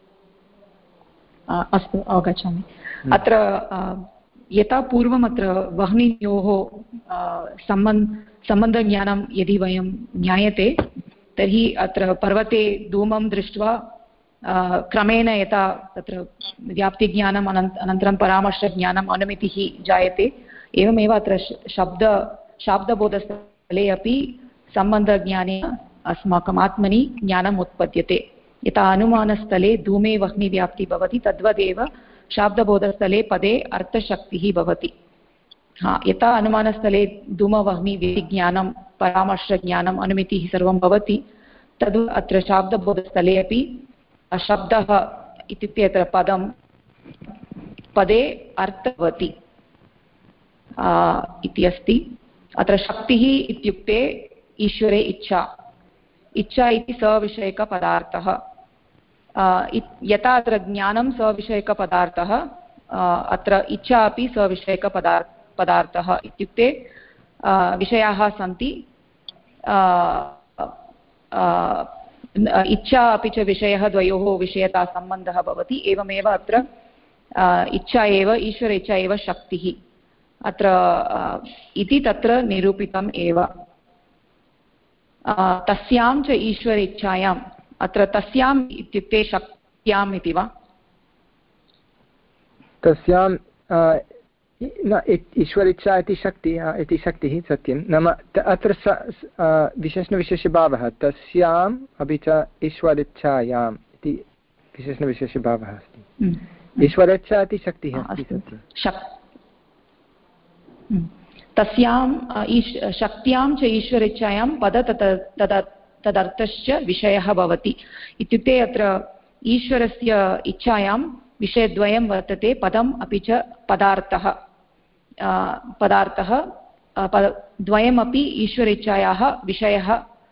अस्तु अवगच्छामि। अत्र यथा पूर्वम् अत्र वह्नियोः सम्बन्ध सम्बन्धज्ञानं यदि वयं ज्ञायते तर्हि अत्र पर्वते धूमं दृष्ट्वा क्रमेण यथा तत्र व्याप्तिज्ञानम् अनन्त अनन्तरं परामर्शज्ञानम् अनुमितिः जायते एवमेव अत्र शब्द शाब्दबोधस्थले अपि सम्बन्धज्ञानेन अस्माकम् आत्मनि ज्ञानम् उत्पद्यते। यथा अनुमानस्थले धूमे वह्निव्याप्तिः भवति तद्वदेव शाब्दबोधस्थले पदे अर्थशक्तिः भवति। हा यथा अनुमानस्थले धूमवह्निज्ञानं परामर्शज्ञानम् अनुमितिः सर्वं भवति तद् अत्र शाब्दबोधस्थले अपि शब्दः इत्युक्ते अत्र पदं पदे अर्थः भवति इति अस्ति। अत्र शक्तिः इत्युक्ते ईश्वरे इच्छा इच्छा इति सविषयकपदार्थः। यथा अत्र ज्ञानं सविषयकपदार्थः अत्र इच्छा अपि सविषयकपदार्थ पदार्थः इत्युक्ते विषयाः सन्ति इच्छा अपि च विषयः द्वयोः विषयतासम्बन्धः भवति। एवमेव अत्र इच्छा एव ईश्वर इच्छा एव शक्तिः अत्र इति तत्र निरूपितम् एव। तस्यां च ईश्वर इच्छायाम् अत्र तस्याम् इत्युक्ते शक्त्याम् इति वा? तस्यां न ईश्वरेच्छा इति शक्तिः इति शक्तिः सत्यं नाम अत्र विशेषणविशेषभावः तस्याम् अपि च ईश्वरेच्छायाम् इति विशेषणविशेषभावः अस्ति। ईश्वरेच्छा इति शक्तिः अस्ति तस्यां शक्त्यां च ईश्वरेच्छायां पद तदर्थश्च विषयः भवति इत्युक्ते अत्र ईश्वरस्य इच्छायां विषयद्वयं वर्तते पदम् अपि च पदार्थः पदार्थः द्वयमपि ईश्वरेच्छायाः विषयः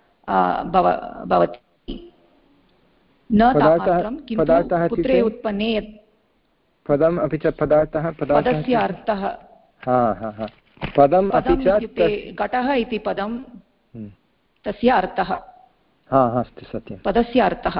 भवति न तावत्रं किन्तु पुत्रे उत्पन्ने यत् पदम् अपि च पदार्थः पदस्य अर्थः पदम् अपि च घटः इति पदं तस्य अर्थः अस्तु सत्यं पदस्य अर्थः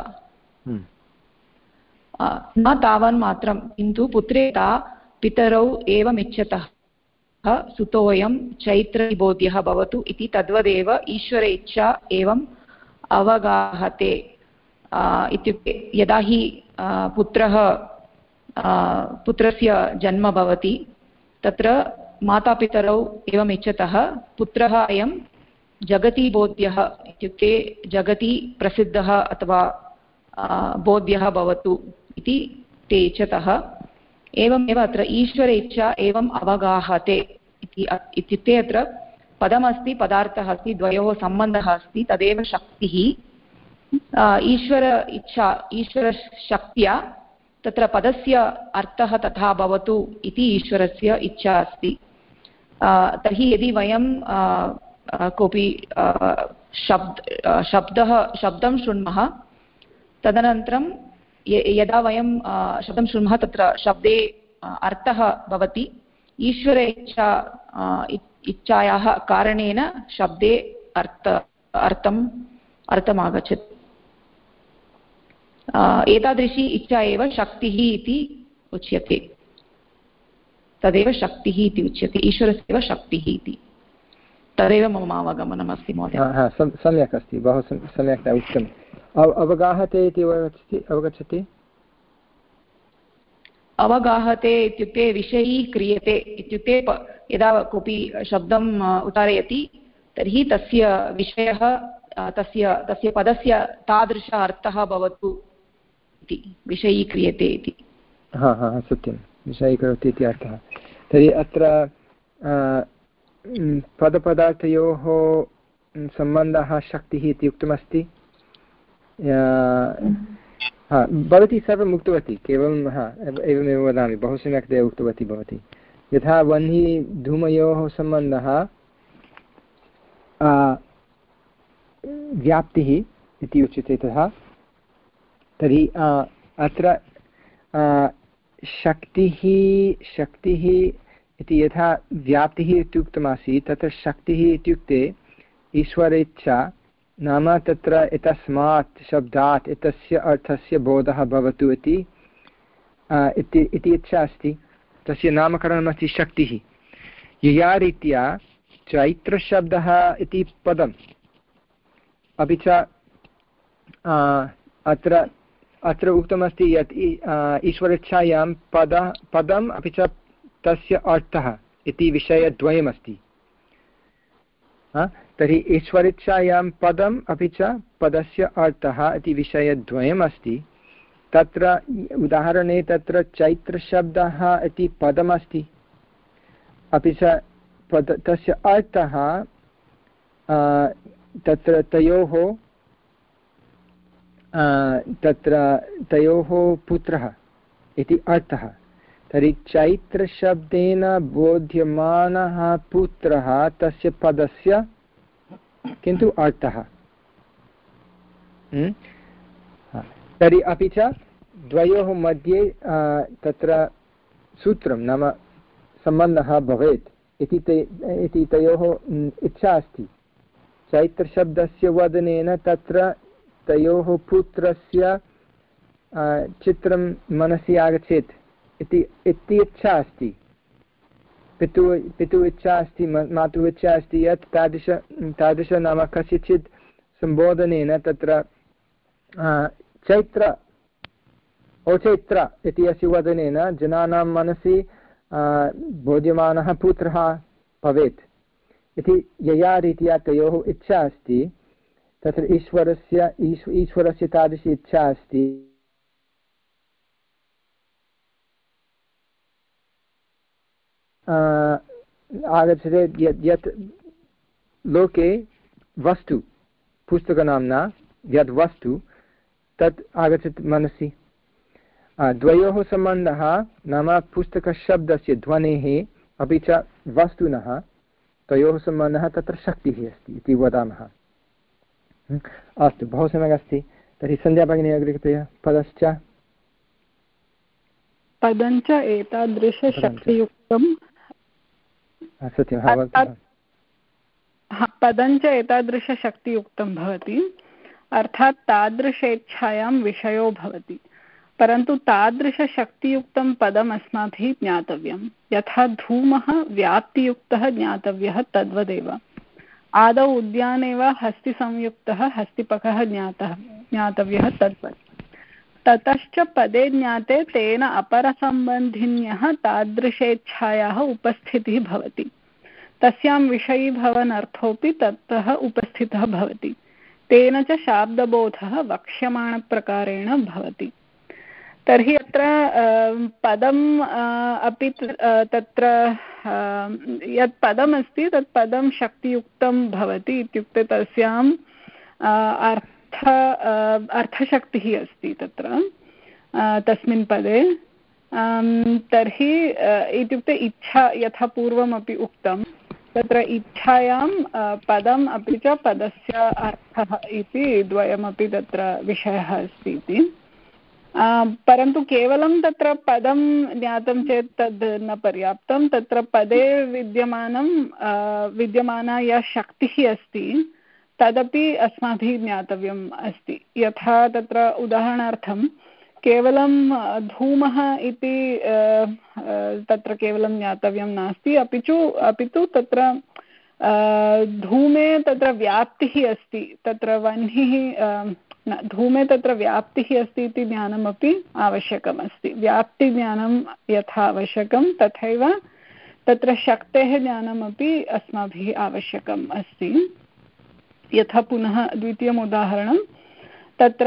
न तावन्मात्रं किन्तु पुत्रे ता पितरौ एवमिच्छतः सुतोऽयं चैत्रबोध्यः भवतु इति तद्वदेव ईश्वर इच्छा एवम् अवगाहते इत्युक्ते यदा हि पुत्रः पुत्रस्य जन्म भवति तत्र मातापितरौ एवम् इच्छतः पुत्रः अयं जगति बोध्यः इत्युक्ते जगति प्रसिद्धः अथवा बोध्यः भवतु इति ते इच्छतः एवमेव अत्र ईश्वर इच्छा एवम् अवगाहते इत्युक्ते अत्र पदमस्ति पदार्थः अस्ति द्वयोः सम्बन्धः अस्ति तदेव शक्तिः ईश्वर इच्छा ईश्वरशक्त्या तत्र पदस्य अर्थः तथा भवतु इति ईश्वरस्य इच्छा अस्ति। तर्हि यदि वयं कोऽपि शब्द शब्दः शब्दं शृण्मः तदनन्तरं यदा वयं शब्दं शृण्मः तत्र शब्दे अर्थः भवति ईश्वर इच्छा इच्छायाः कारणेन शब्दे अर्थ अर्थम् अर्थमागच्छति। एतादृशी इच्छा एव शक्तिः इति उच्यते तदेव शक्तिः इति उच्यते ईश्वरस्य एव शक्तिः इति तदेव मम अवगमनम् अस्ति महोदय। सम्यक् अस्ति बहु सम्यक् उक्तम्। अवगाहते इति अवगच्छति अवगाहते इत्युक्ते विषयीक्रियते इत्युक्ते यदा कोऽपि शब्दम् उच्चारयति तर्हि तस्य विषयः तस्य तस्य पदस्य तादृश अर्थः भवतु इति विषयीक्रियते इति। हा हा सत्यं विषयीकरोति इति अर्थः। तर्हि अत्र पदपदार्थयोः सम्बन्धः शक्तिः इति उक्तमस्ति। हा भवती सर्वम् उक्तवती केवलं हा एवमेव वदामि बहु सम्यक्तया उक्तवती भवती। यथा वह्नि धूमयोः सम्बन्धः व्याप्तिः इति उच्यते तथा तर्हि अत्र शक्तिः शक्तिः इति यथा व्याप्तिः इत्युक्तमासीत् तत्र शक्तिः इत्युक्ते ईश्वरेच्छा नाम तत्र एतस्मात् शब्दात् एतस्य अर्थस्य बोधः भवतु इति इति इच्छा अस्ति। तस्य नामकरणमस्ति शक्तिः। यया रीत्या चैत्रशब्दः इति पदम् अपि च अत्र अत्र उक्तमस्ति यत् ईश्वरेच्छायां पद पदम् अपि च तस्य अर्थः इति विषयद्वयमस्ति। तर्हि ईश्वरेच्छायां पदम् अपि च पदस्य अर्थः इति विषयद्वयम् अस्ति। तत्र उदाहरणे तत्र चैत्रशब्दः इति पदमस्ति अपि च पद तस्य अर्थः तत्र तयोः तत्र तयोः पुत्रः इति अर्थः। तर्हि चैत्रशब्देन बोध्यमानः पुत्रः तस्य पदस्य किन्तु अर्थः। तर्हि अपि च द्वयोः मध्ये तत्र सूत्रं नाम सम्बन्धः भवेत् इति ते इति तयोः इच्छा अस्ति। चैत्रशब्दस्य वदनेन तत्र तयोः पुत्रस्य चित्रं मनसि आगच्छेत् इति इति इच्छा अस्ति। पितुः पितुः इच्छा अस्ति मातुः इच्छा अस्ति यत् तादृश तादृश नाम कस्यचित् सम्बोधनेन तत्र चैत्र ओ चैत्र इति अस्य वदनेन जनानां मनसि बोध्यमानः पुत्रः भवेत् इति यया रीत्या तयोः इच्छा अस्ति तत्र ईश्वरस्य ईश्वरस्य तादृशी इच्छा अस्ति आगच्छति यत् यत् लोके वस्तु पुस्तकनाम्ना यद् वस्तु तत् आगच्छति मनसि द्वयोः सम्बन्धः नाम पुस्तकशब्दस्य ध्वनेः अपि च वस्तुनः तयोः सम्बन्धः तत्र शक्तिः अस्ति इति वदामः। अस्तु बहु सम्यक् अस्ति। तर्हि सन्ध्या भगिनी अग्रे कृपया पदश्च पदञ्च एतादृशशक्तियुक्तं सत्यं पदञ्च एतादृशशक्तियुक्तं भवति अर्थात् तादृशेच्छायां विषयो भवति परन्तु तादृशशक्तियुक्तं पदम् अस्माभिः ज्ञातव्यं यथा धूमः व्याप्तियुक्तः ज्ञातव्यः तद्वदेव आदौ उद्याने वा हस्तिसंयुक्तः हस्तिपकः ज्ञातः ज्ञातव्यः तद्वत् ततश्च पदे ज्ञाते तेन अपरसम्बन्धिन्यः तादृशेच्छायाः उपस्थितिः भवति तस्यां विषयीभवन् अर्थोऽपि ततः उपस्थितः भवति तेन च शाब्दबोधः वक्ष्यमाणप्रकारेण भवति। तर्हि अत्र पदम् अपि तत्र यत् पदमस्ति तत् पदं शक्तियुक्तं भवति इत्युक्ते तस्याम् अर्थ अर्थशक्तिः अस्ति तत्र तस्मिन् पदे। तर्हि इत्युक्ते इच्छा यथा पूर्वमपि उक्तं तत्र इच्छायां पदम् अपि च पदस्य अर्थः इति द्वयमपि तत्र विषयः अस्ति इति। परन्तु केवलं तत्र पदं ज्ञातं चेत् तद् न पर्याप्तं तत्र पदे विद्यमानं विद्यमाना या शक्तिः अस्ति तदपि अस्माभिः ज्ञातव्यम् अस्ति। यथा तत्र उदाहरणार्थं केवलं धूमः इति तत्र केवलं ज्ञातव्यं नास्ति अपि च अपि तु तत्र धूमे तत्र व्याप्तिः अस्ति तत्र वह्निः धूमे तत्र व्याप्तिः अस्ति इति ज्ञानमपि आवश्यकमस्ति। व्याप्तिज्ञानं यथा आवश्यकं तथैव तत्र शक्तेः ज्ञानमपि अस्माभिः आवश्यकम् अस्ति। यथा पुनः द्वितीयम् उदाहरणं तत्र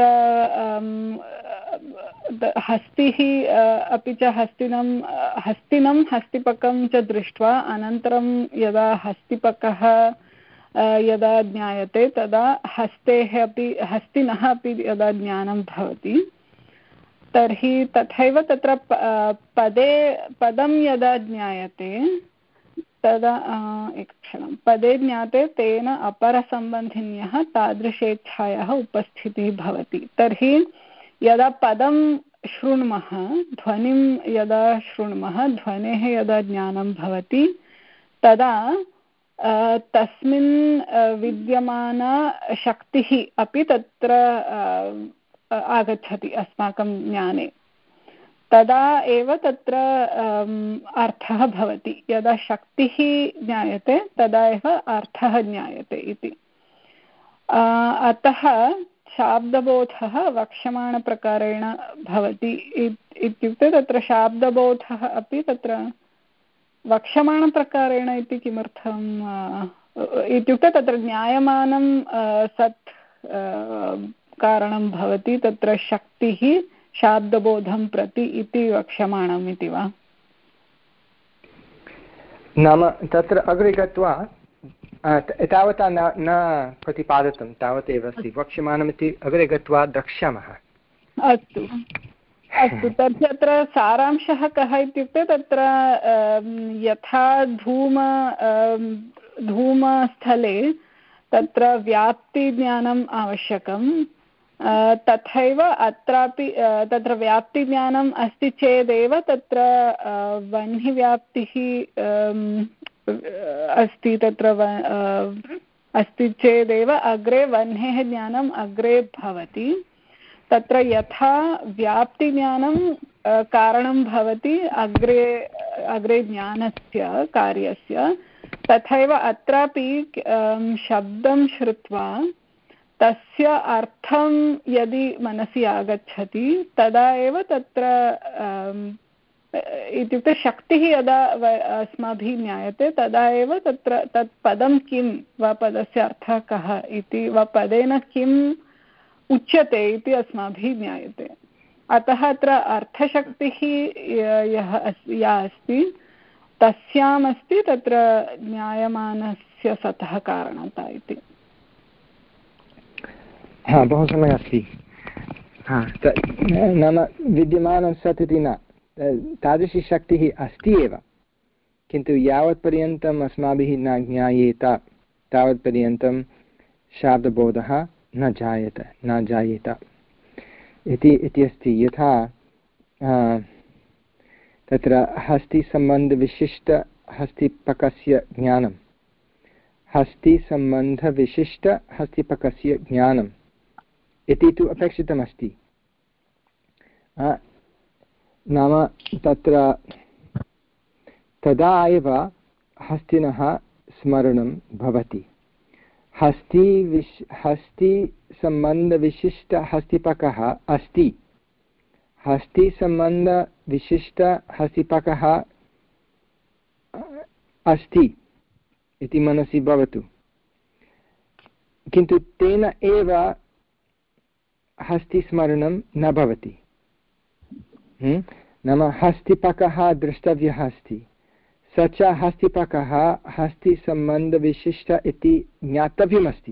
हस्तिः अपि च हस्तिनं हस्तिनं हस्तिपकं च दृष्ट्वा अनन्तरं यदा हस्तिपकः यदा ज्ञायते तदा हस्तेः अपि हस्तिनः अपि यदा ज्ञानं भवति तर्हि तथैव तत्र पदे पदं यदा ज्ञायते तदा एकक्षणं पदे ज्ञाते तेन अपरसम्बन्धिन्यः तादृशेच्छायाः उपस्थितिः भवति। तर्हि यदा पदं शृण्मः ध्वनिं यदा शृण्मः ध्वनेः यदा ज्ञानं भवति तदा तस्मिन् विद्यमाना शक्तिः अपि तत्र आगच्छति अस्माकं ज्ञाने तदा एव तत्र अर्थः भवति। यदा शक्तिः ज्ञायते तदा एव अर्थः ज्ञायते इति। अतः शाब्दबोधः वक्ष्यमाणप्रकारेण भवति इत्युक्ते तत्र शाब्दबोधः अपि तत्र वक्ष्यमाणप्रकारेण इति किमर्थम् इत्युक्ते तत्र ज्ञायमानं सत् कारणं भवति तत्र शक्तिः शाब्दबोधं प्रति इति वक्ष्यमाणम् इति वा? नाम तत्र अग्रे गत्वा तावता न न प्रतिपादितं तावदेव अस्ति वक्ष्यमाणमिति अग्रे गत्वा द्रक्ष्यामः। अस्तु अस्तु तर्हि अत्र सारांशः कः इत्युक्ते तत्र यथा धूम धूमस्थले तत्र व्याप्तिज्ञानम् आवश्यकं तथैव अत्रापि तत्र व्याप्तिज्ञानम् अस्ति चेदेव तत्र वह्निव्याप्तिः अस्ति तत्र अस्ति चेदेव अग्रे वह्नेः ज्ञानम् अग्रे भवति। तत्र यथा व्याप्तिज्ञानं कारणं भवति अग्रे अग्रे ज्ञानस्य कार्यस्य तथैव अत्रापि शब्दं श्रुत्वा तस्य अर्थं यदि मनसि आगच्छति तदा एव तत्र इत्युक्ते शक्तिः यदा अस्माभिः ज्ञायते तदा एव तत्र तत् पदं किं वा पदस्य अर्थः कः इति वा पदेन किम् उच्यते इति अस्माभिः ज्ञायते। अतः अत्र अर्थशक्तिः यः या अस्ति तस्याम् अस्ति तत्र ज्ञायमानस्य सतः कारणता इति। हा, बहु सम्यक् अस्ति। हा, नाम विद्यमानं सत् इति न, तादृशी शक्तिः अस्ति एव, किन्तु यावत्पर्यन्तम् अस्माभिः न ज्ञायेत तावत्पर्यन्तं शाब्दबोधः न जायेत न जायेत इति इति अस्ति। यथा तत्र हस्तिसम्बन्धविशिष्टहस्तिपकस्य ज्ञानं हस्तिसम्बन्धविशिष्टहस्तिपकस्य ज्ञानम् इति तु अपेक्षितमस्ति। नाम तत्र तदा एव हस्तिनः स्मरणं भवति। हस्ति विश् हस्तिसम्बन्धविशिष्टहस्तिपकः अस्ति, हस्तिसम्बन्धविशिष्टहस्तिपकः अस्ति इति मनसि भवतु, किन्तु तेन एव हस्तिस्मरणं न भवति। नाम हस्तिपकः द्रष्टव्यः अस्ति, स च हस्तिपकः हस्तिसम्बन्धविशिष्ट इति ज्ञातव्यमस्ति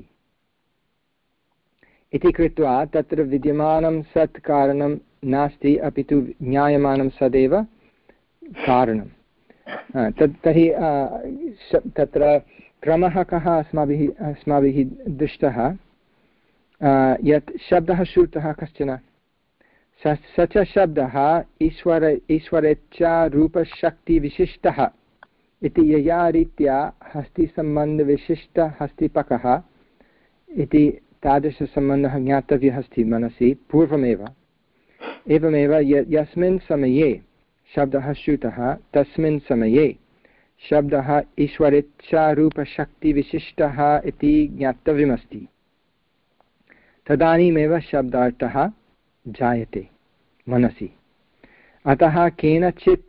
इति कृत्वा तत्र विद्यमानं सत् कारणं नास्ति, अपि तु ज्ञायमानं सदेव कारणं। तत् तर्हि तत्र क्रमः कः अस्माभिः अस्माभिः दृष्टः, यत् शब्दः श्रुतः कश्चन, स स च शब्दः ईश्वर ईश्वरेच्छारूपशक्तिविशिष्टः इति यया रीत्या हस्तिसम्बन्धविशिष्टहस्तिपकः इति तादृशसम्बन्धः ज्ञातव्यः अस्ति मनसि पूर्वमेव। एवमेव यस्मिन् समये शब्दः श्रुतः तस्मिन् समये शब्दः ईश्वरेच्छारूपशक्तिविशिष्टः इति ज्ञातव्यमस्ति, तदानीमेव शब्दार्थः जायते मनसि। अतः केनचित्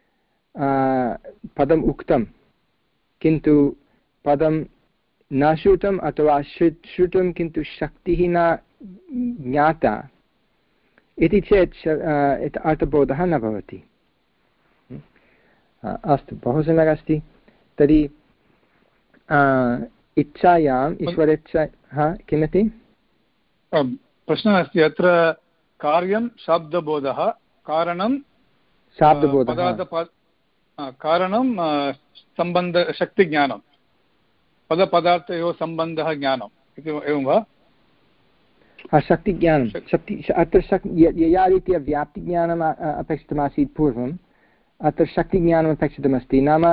पदम् उक्तं किन्तु पदं न श्रुतम् अथवा श्रुतं किन्तु शक्तिः न ज्ञाता इति चेत् अर्थबोधः न भवति। अस्तु, बहु सम्यक् अस्ति। तर्हि इच्छायाम् ईश्वरेच्छा, हा किमिति प्रश्नः अस्ति अत्र। कार्यं शाब्दबोधः, कारणं शाब्दबोधः, कारणं सम्बन्धशक्तिज्ञानं, पदपदार्थयोः सम्बन्धः ज्ञानम् इति एवं वा? शक्तिज्ञानं, शक्ति अत्र शक् यया रीत्या व्याप्तिज्ञानम् अपेक्षितमासीत् पूर्वम्, अत्र शक्तिज्ञानम् अपेक्षितमस्ति। नाम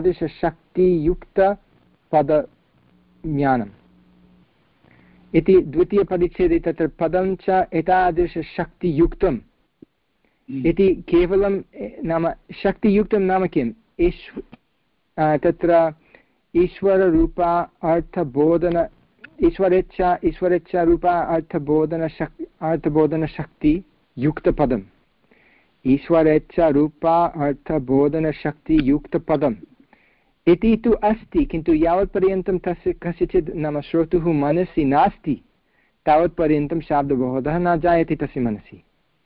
तादृशशक्तियुक्तपदज्ञानम् इति द्वितीयपरिच्छेदे तत्र पदं च एतादृशशक्तियुक्तम् इति केवलं नाम शक्तियुक्तं नाम किम्? ईश्व तत्र ईश्वररूपा अर्थबोधन ईश्वरेच्छा ईश्वरेच्छारूपा अर्थबोधनशक् अर्थबोधनशक्तियुक्तपदम्, ईश्वरेच्छारूपा अर्थबोधनशक्तियुक्तपदम् इति तु अस्ति, किन्तु यावत्पर्यन्तं तस्य कस्यचित् नाम श्रोतुः मनसि नास्ति तावत्पर्यन्तं शाब्दबोधः न जायते तस्य मनसि।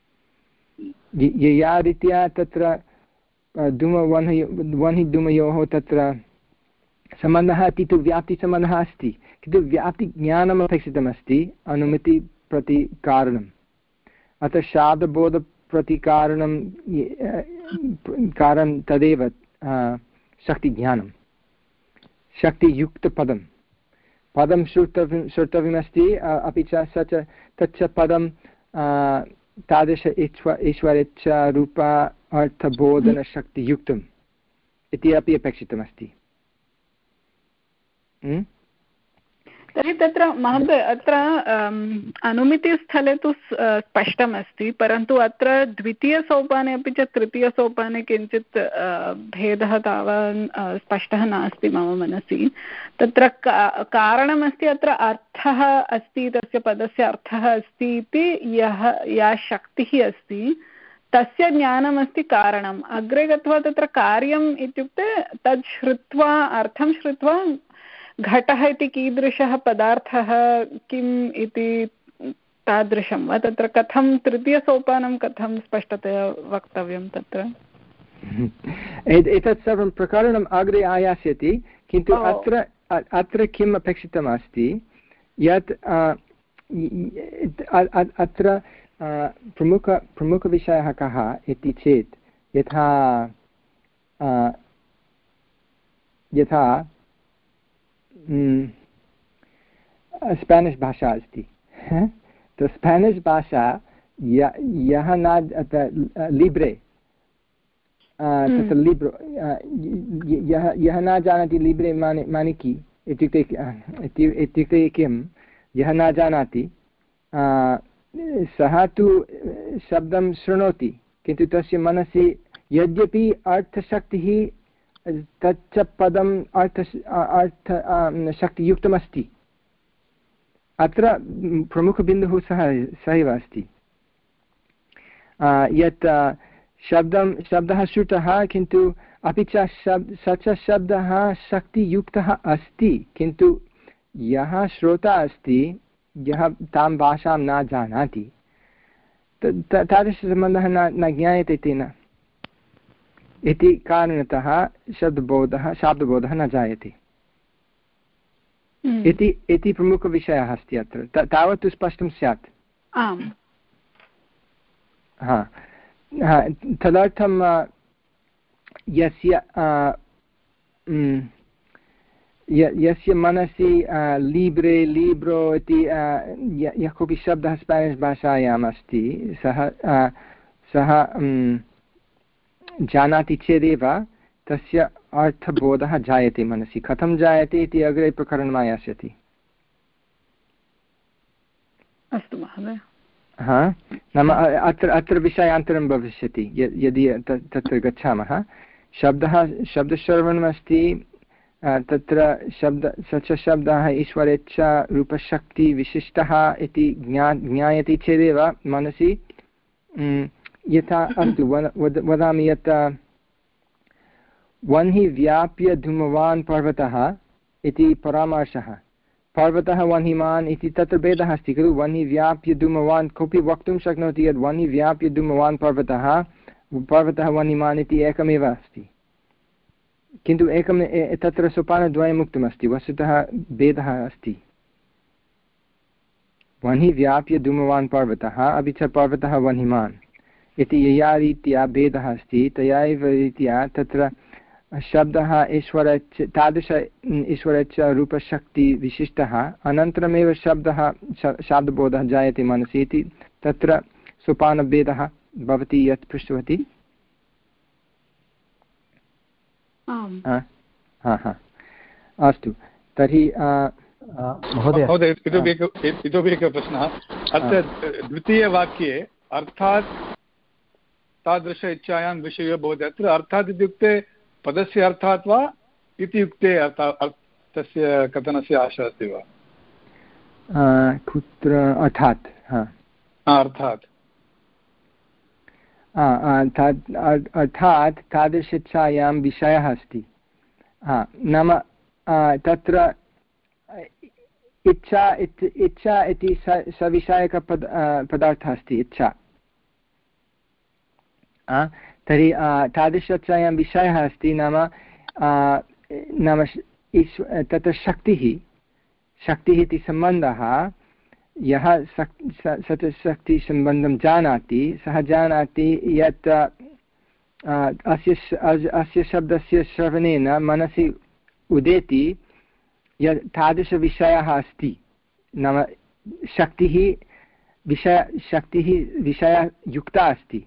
यया रीत्या तत्र धूम वह्नि वह्नि धूमयोः तत्र सम्बन्धः इति तु व्याप्तिसम्बन्धः अस्ति, किन्तु व्याप्तिज्ञानम् अपेक्षितमस्ति अनुमितिप्रतिकारणम्। अतः शाब्दबोधप्रतिकारणं कारणं तदेव शक्तिज्ञानं, शक्तियुक्तपदं पदं श्रोतव्यं श्रोतव्यमस्ति, अपि च स च तच्च पदं तादृश ईश्व ईश्वरेच्छारूपा अर्थबोधनशक्तियुक्तम् इति अपि अपेक्षितमस्ति। तर्हि तत्र महोदय अत्र अनुमितिस्थले तु स्पष्टमस्ति, परन्तु अत्र द्वितीयसोपाने अपि च तृतीयसोपाने किञ्चित् भेदः तावान् स्पष्टः नास्ति मम मनसि। तत्र कारणमस्ति अत्र अर्थः अस्ति, तस्य पदस्य अर्थः अस्ति इति यः या शक्तिः अस्ति तस्य ज्ञानमस्ति कारणम्। अग्रे गत्वा तत्र कार्यम् इत्युक्ते तत् श्रुत्वा अर्थं श्रुत्वा घटः इति कीदृशः पदार्थः किम् इति तादृशं वा तत्र कथं तृतीयसोपानं कथं स्पष्टतया वक्तव्यं तत्र एतत् सर्वं प्रकरणम् अग्रे आयास्यति किन्तु अत्र अत्र किम् अपेक्षितमस्ति यत् अत्र प्रमुख प्रमुखविषयः कः इति चेत् यथा यथा स्पेनिश् भाषा अस्ति तो स्पेनिश् भाषा यः न लिब्रे तत्र लिब्रो यः यः न जानाति लिब्रे माने माने कि इत्युक्ते इत्युक्ते किं यः न जानाति सः तु शब्दं शृणोति किन्तु तस्य मनसि यद्यपि अर्थशक्तिः तच्च पदम् अर्थ अर्थ शक्तियुक्तमस्ति अत्र प्रमुखबिन्दुः सः सहैव अस्ति यत् शब्दं शब्दः श्रुतः किन्तु अपि च शब्द स च शब्दः शक्तियुक्तः अस्ति किन्तु यः श्रोता अस्ति यः तां भाषां न जानाति तादृशसम्बन्धः न न ज्ञायते तेन इति कारणतः शब्दबोधः शाब्दबोधः न जायते इति इति प्रमुखविषयः अस्ति अत्र तावत् तु स्पष्टं स्यात् आम् हा तदर्थं यस्य यस्य मनसि लीब्रे लीब्रो इति यः कोऽपि शब्दः स्पेनिश् भाषायाम् अस्ति सः सः जानाति चेदेव तस्य अर्थबोधः जायते मनसि कथं जायते इति अग्रे प्रकरणम् आयास्यति अस्तु महोदय हा नाम अत्र अत्र विषयान्तरं भविष्यति यदि तत्र गच्छामः शब्दः शब्दश्रवणमस्ति तत्र शब्द स च शब्दः ईश्वरेच्छ रूपशक्तिविशिष्टः इति ज्ञा ज्ञायते चेदेव मनसि यथा अस्तु वदामि यत् वह्नि व्याप्य धूमवान् पर्वतः इति परामर्शः पर्वतः वह्निमान् इति तत्र भेदः अस्ति खलु वह्नि व्याप्य धूमवान् कोऽपि वक्तुं शक्नोति यद् वह्नि व्याप्य धूमवान् पर्वतः पर्वतः वह्निमान् इति एकमेव अस्ति किन्तु एकं तत्र सोपानद्वयम् उक्तमस्ति वस्तुतः भेदः अस्ति वह्नि व्याप्य धूमवान् पर्वतः अपि च पर्वतः वह्निमान् इति यया रीत्या भेदः अस्ति तया एव रीत्या तत्र शब्दः ईश्वरच्च तादृश ईश्वरच्च रूपशक्तिविशिष्टः अनन्तरमेव शब्दः शाब्दबोधः जायते मनसि इति तत्र सोपानभेदः भवति यत् पृष्टवती अस्तु तर्हि महोदय इतोपि एकः प्रश्नः अत्र द्वितीयवाक्ये अर्थात् तादृश इच्छायां विषयो भवति अत्र अर्थात् इत्युक्ते पदस्य अर्थात् वा इति युक्ते तस्य कथनस्य आशा अस्ति वा कुत्र अर्थात् अर्थात् अर्थात् तादृशच्छायां विषयः अस्ति नाम तत्र इच्छा इच्छा इति सविषयकपद पदार्थः अस्ति इच्छा तर्हि तादृशच्छायां विषयः अस्ति नाम नाम तत्र शक्तिः शक्तिः इति सम्बन्धः यः स शक्तिसम्बन्धं जानाति सः जानाति यत् अस्य अस्य शब्दस्य श्रवणेन मनसि उदेति यत् तादृशविषयः अस्ति नाम शक्तिः विषय शक्तिः विषययुक्ता अस्ति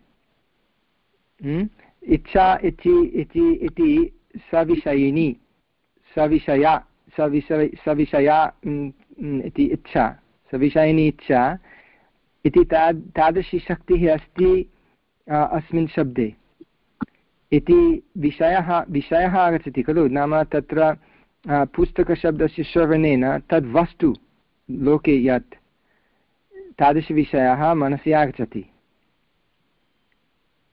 इच्छा इति इति इति सविषयिणी सविषया सविषय सविषया इति इच्छा सविषयिणी इच्छा इति ताद् तादृशी शक्तिः अस्ति अस्मिन् शब्दे इति विषयः विषयः आगच्छति खलु नाम तत्र पुस्तकशब्दस्य श्रवणेन तद् वस्तु लोके यत् तादृशविषयः मनसि आगच्छति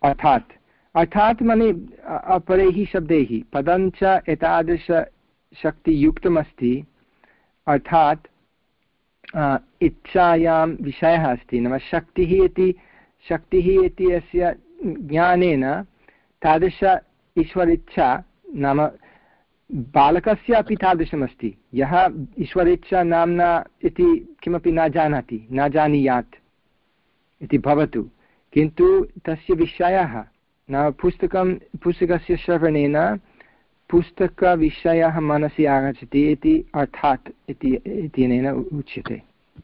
अर्थात् अर्थात् मने अपरैः शब्दैः पदं च एतादृशशक्तियुक्तमस्ति अर्थात् इच्छायां विषयः अस्ति नाम शक्तिः इति शक्तिः इति अस्य ज्ञानेन तादृश ईश्वरेच्छा नाम बालकस्य अपि तादृशमस्ति यः ईश्वरेच्छा नाम्ना इति किमपि न जानाति न जानीयात् इति भवतु किन्तु तस्य विषयः नाम पुस्तकं पुस्तकस्य श्रवणेन पुस्तकविषयः मनसि आगच्छति इति अर्थात् इति इत्यनेन उच्यते।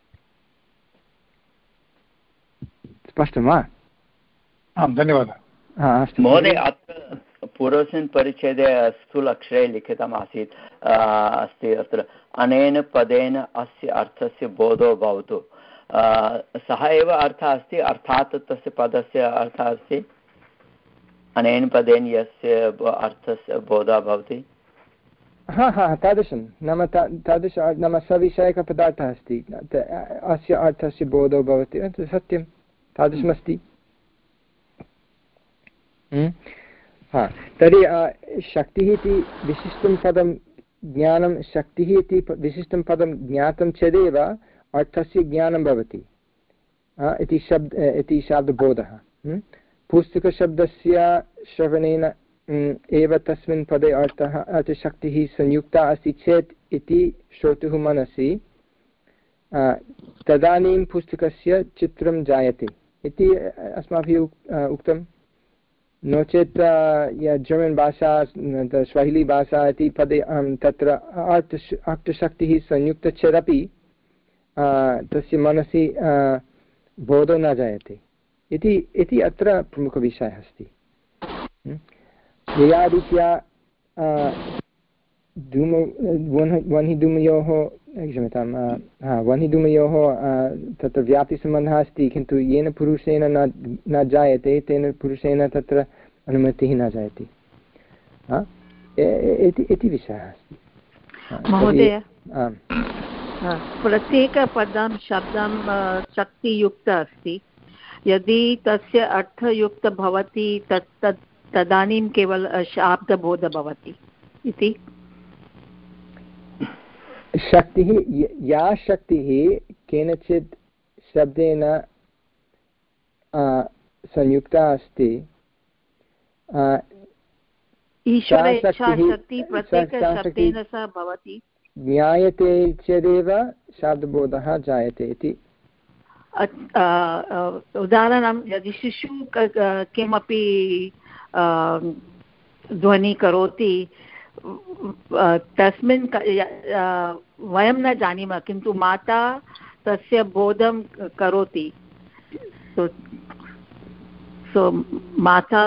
स्पष्टं वा? आं धन्यवादः। अस्तु महोदय अत्र पूर्वस्मिन् परिच्छेदे स्थूलक्षरे लिखितम् आसीत् अस्ति अत्र अनेन पदेन अस्य अर्थस्य बोधो भवतु सः एव अर्थः अस्ति अर्थात् तस्य पदस्य अर्थः अस्ति अनेन पदेन यस्य अर्थस्य बोधः भवति। हा हा तादृशं नाम तादृश नाम सविषयकपदार्थः अस्ति अस्य अर्थस्य बोधो भवति सत्यं तादृशमस्ति। हा तर्हि शक्तिः इति विशिष्टं पदं ज्ञानं शक्तिः इति विशिष्टं पदं ज्ञातं चेदेव अर्थस्य ज्ञानं भवति इति शब्द इति शब्दबोधः। पुस्तकशब्दस्य श्रवणेन एव तस्मिन् पदे अर्थः अर्थशक्तिः संयुक्ता अस्ति चेत् इति श्रोतुः मनसि तदानीं पुस्तकस्य चित्रं जायते इति अस्माभिः उक्तं। नो चेत् जर्मन् भाषा स्वाहिली भाषा इति पदे तत्र अर्थ अर्थशक्तिः संयुक्ता चेदपि तस्य मनसि बोधो न जायते इति इति अत्र प्रमुखविषयः अस्ति। यया रीत्या धूम वह्निधूमयोः क्षम्यतां वह्निधूमयोः तत्र व्याप्तिसम्बन्धः अस्ति किन्तु येन पुरुषेण न न जायते तेन पुरुषेण तत्र अनुमतिः न जायते इति विषयः अस्ति। महोदय प्रत्येकपदं शब्दं शक्तियुक्त अस्ति यदि तस्य अर्थयुक्त भवति तत् तत् तदानीं केवल शाब्दबोधः भवति इति। शक्तिः या शक्तिः केनचित् शब्देन संयुक्ता अस्ति ईश्वरेच्छाशक्तिः प्रत्येकशब्देन सह भवति ज्ञायते चेदेव शाब्दबोधः जायते इति। उदाहरणं यदि शिशु किमपि ध्वनि करोति तस्मिन् वयं न जानीमः किन्तु माता तस्य बोधं करोति। सो सो माता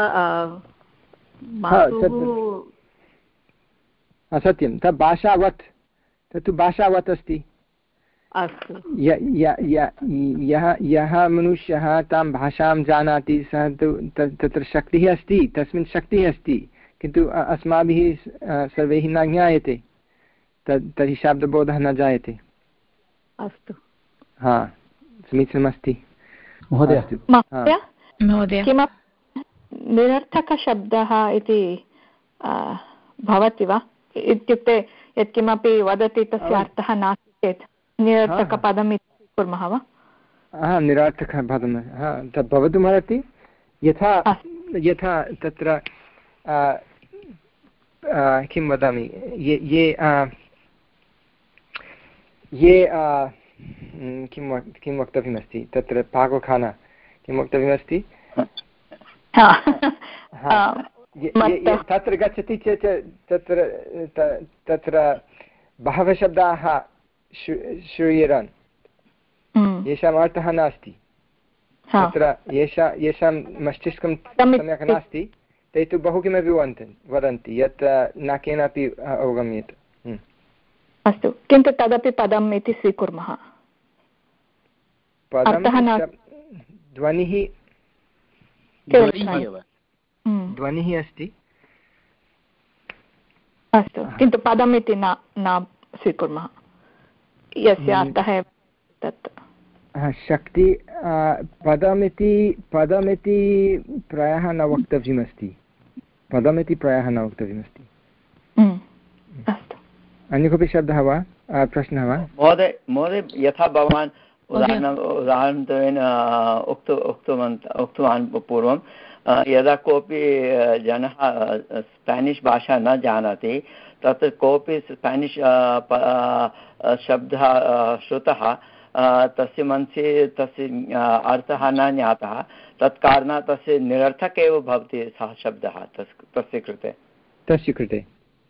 सत्यं तत् भाषावत् तत्तु भाषावत् अस्ति। अस्तु यः यः मनुष्यः तां भाषां जानाति सः तु तत्र शक्तिः अस्ति तस्मिन् शक्तिः अस्ति किन्तु अस्माभिः सर्वैः न ज्ञायते तद् तर्हि शाब्दबोधः न जायते। अस्तु हा समीचीनमस्ति महोदय किमपि निरर्थकशब्दः इति भवति वा इत्युक्ते यत्किमपि वदति तस्य अर्थः नास्ति चेत् निरर्थकपदम् इति स्वीकुर्मः वा? हा निरर्थकपदं हा तद् भवितुमर्हति यथा यथा तत्र किं वदामि ये ये ये किं किं वक्तव्यमस्ति तत्र पाकखाना किं वक्तव्यमस्ति तत्र गच्छति चेत् तत्र तत्र बहवः शब्दाः श्रूयेरन् येषाम् अर्थः नास्ति तत्र येषा येषां मस्तिष्कं सम्यक् नास्ति ते तु बहु किमपि वदन्ति वदन्ति यत् न केनापि अवगम्येत। अस्तु किन्तु तदपि पदम् इति स्वीकुर्मः। पदं ध्वनिः ध्वनिः अस्ति। अस्तु किन्तु पदम् इति न न स्वीकुर्मः यस्य अर्थः एव तत्। शक्ति पदमिति पदमिति प्रायः न वक्तव्यमस्ति पदमिति प्रायः न वक्तव्यमस्ति अन्य कोऽपि शब्दः वा प्रश्नः वा महोदय महोदय यथा भवान् उदाहरण उदाहरणत्वेन उक्त उक्तवान् उक्तवान् पूर्वं यदा कोऽपि जनः स्पेनिश् भाषा न जानाति तत्र कोऽपि स्पेनिश् शब्दः श्रुतः तस्य मनसि तस्य अर्थः न ज्ञातः तत्कारणात् तस्य निरर्थक एव भवति सः शब्दः तस्य कृते तस्य कृते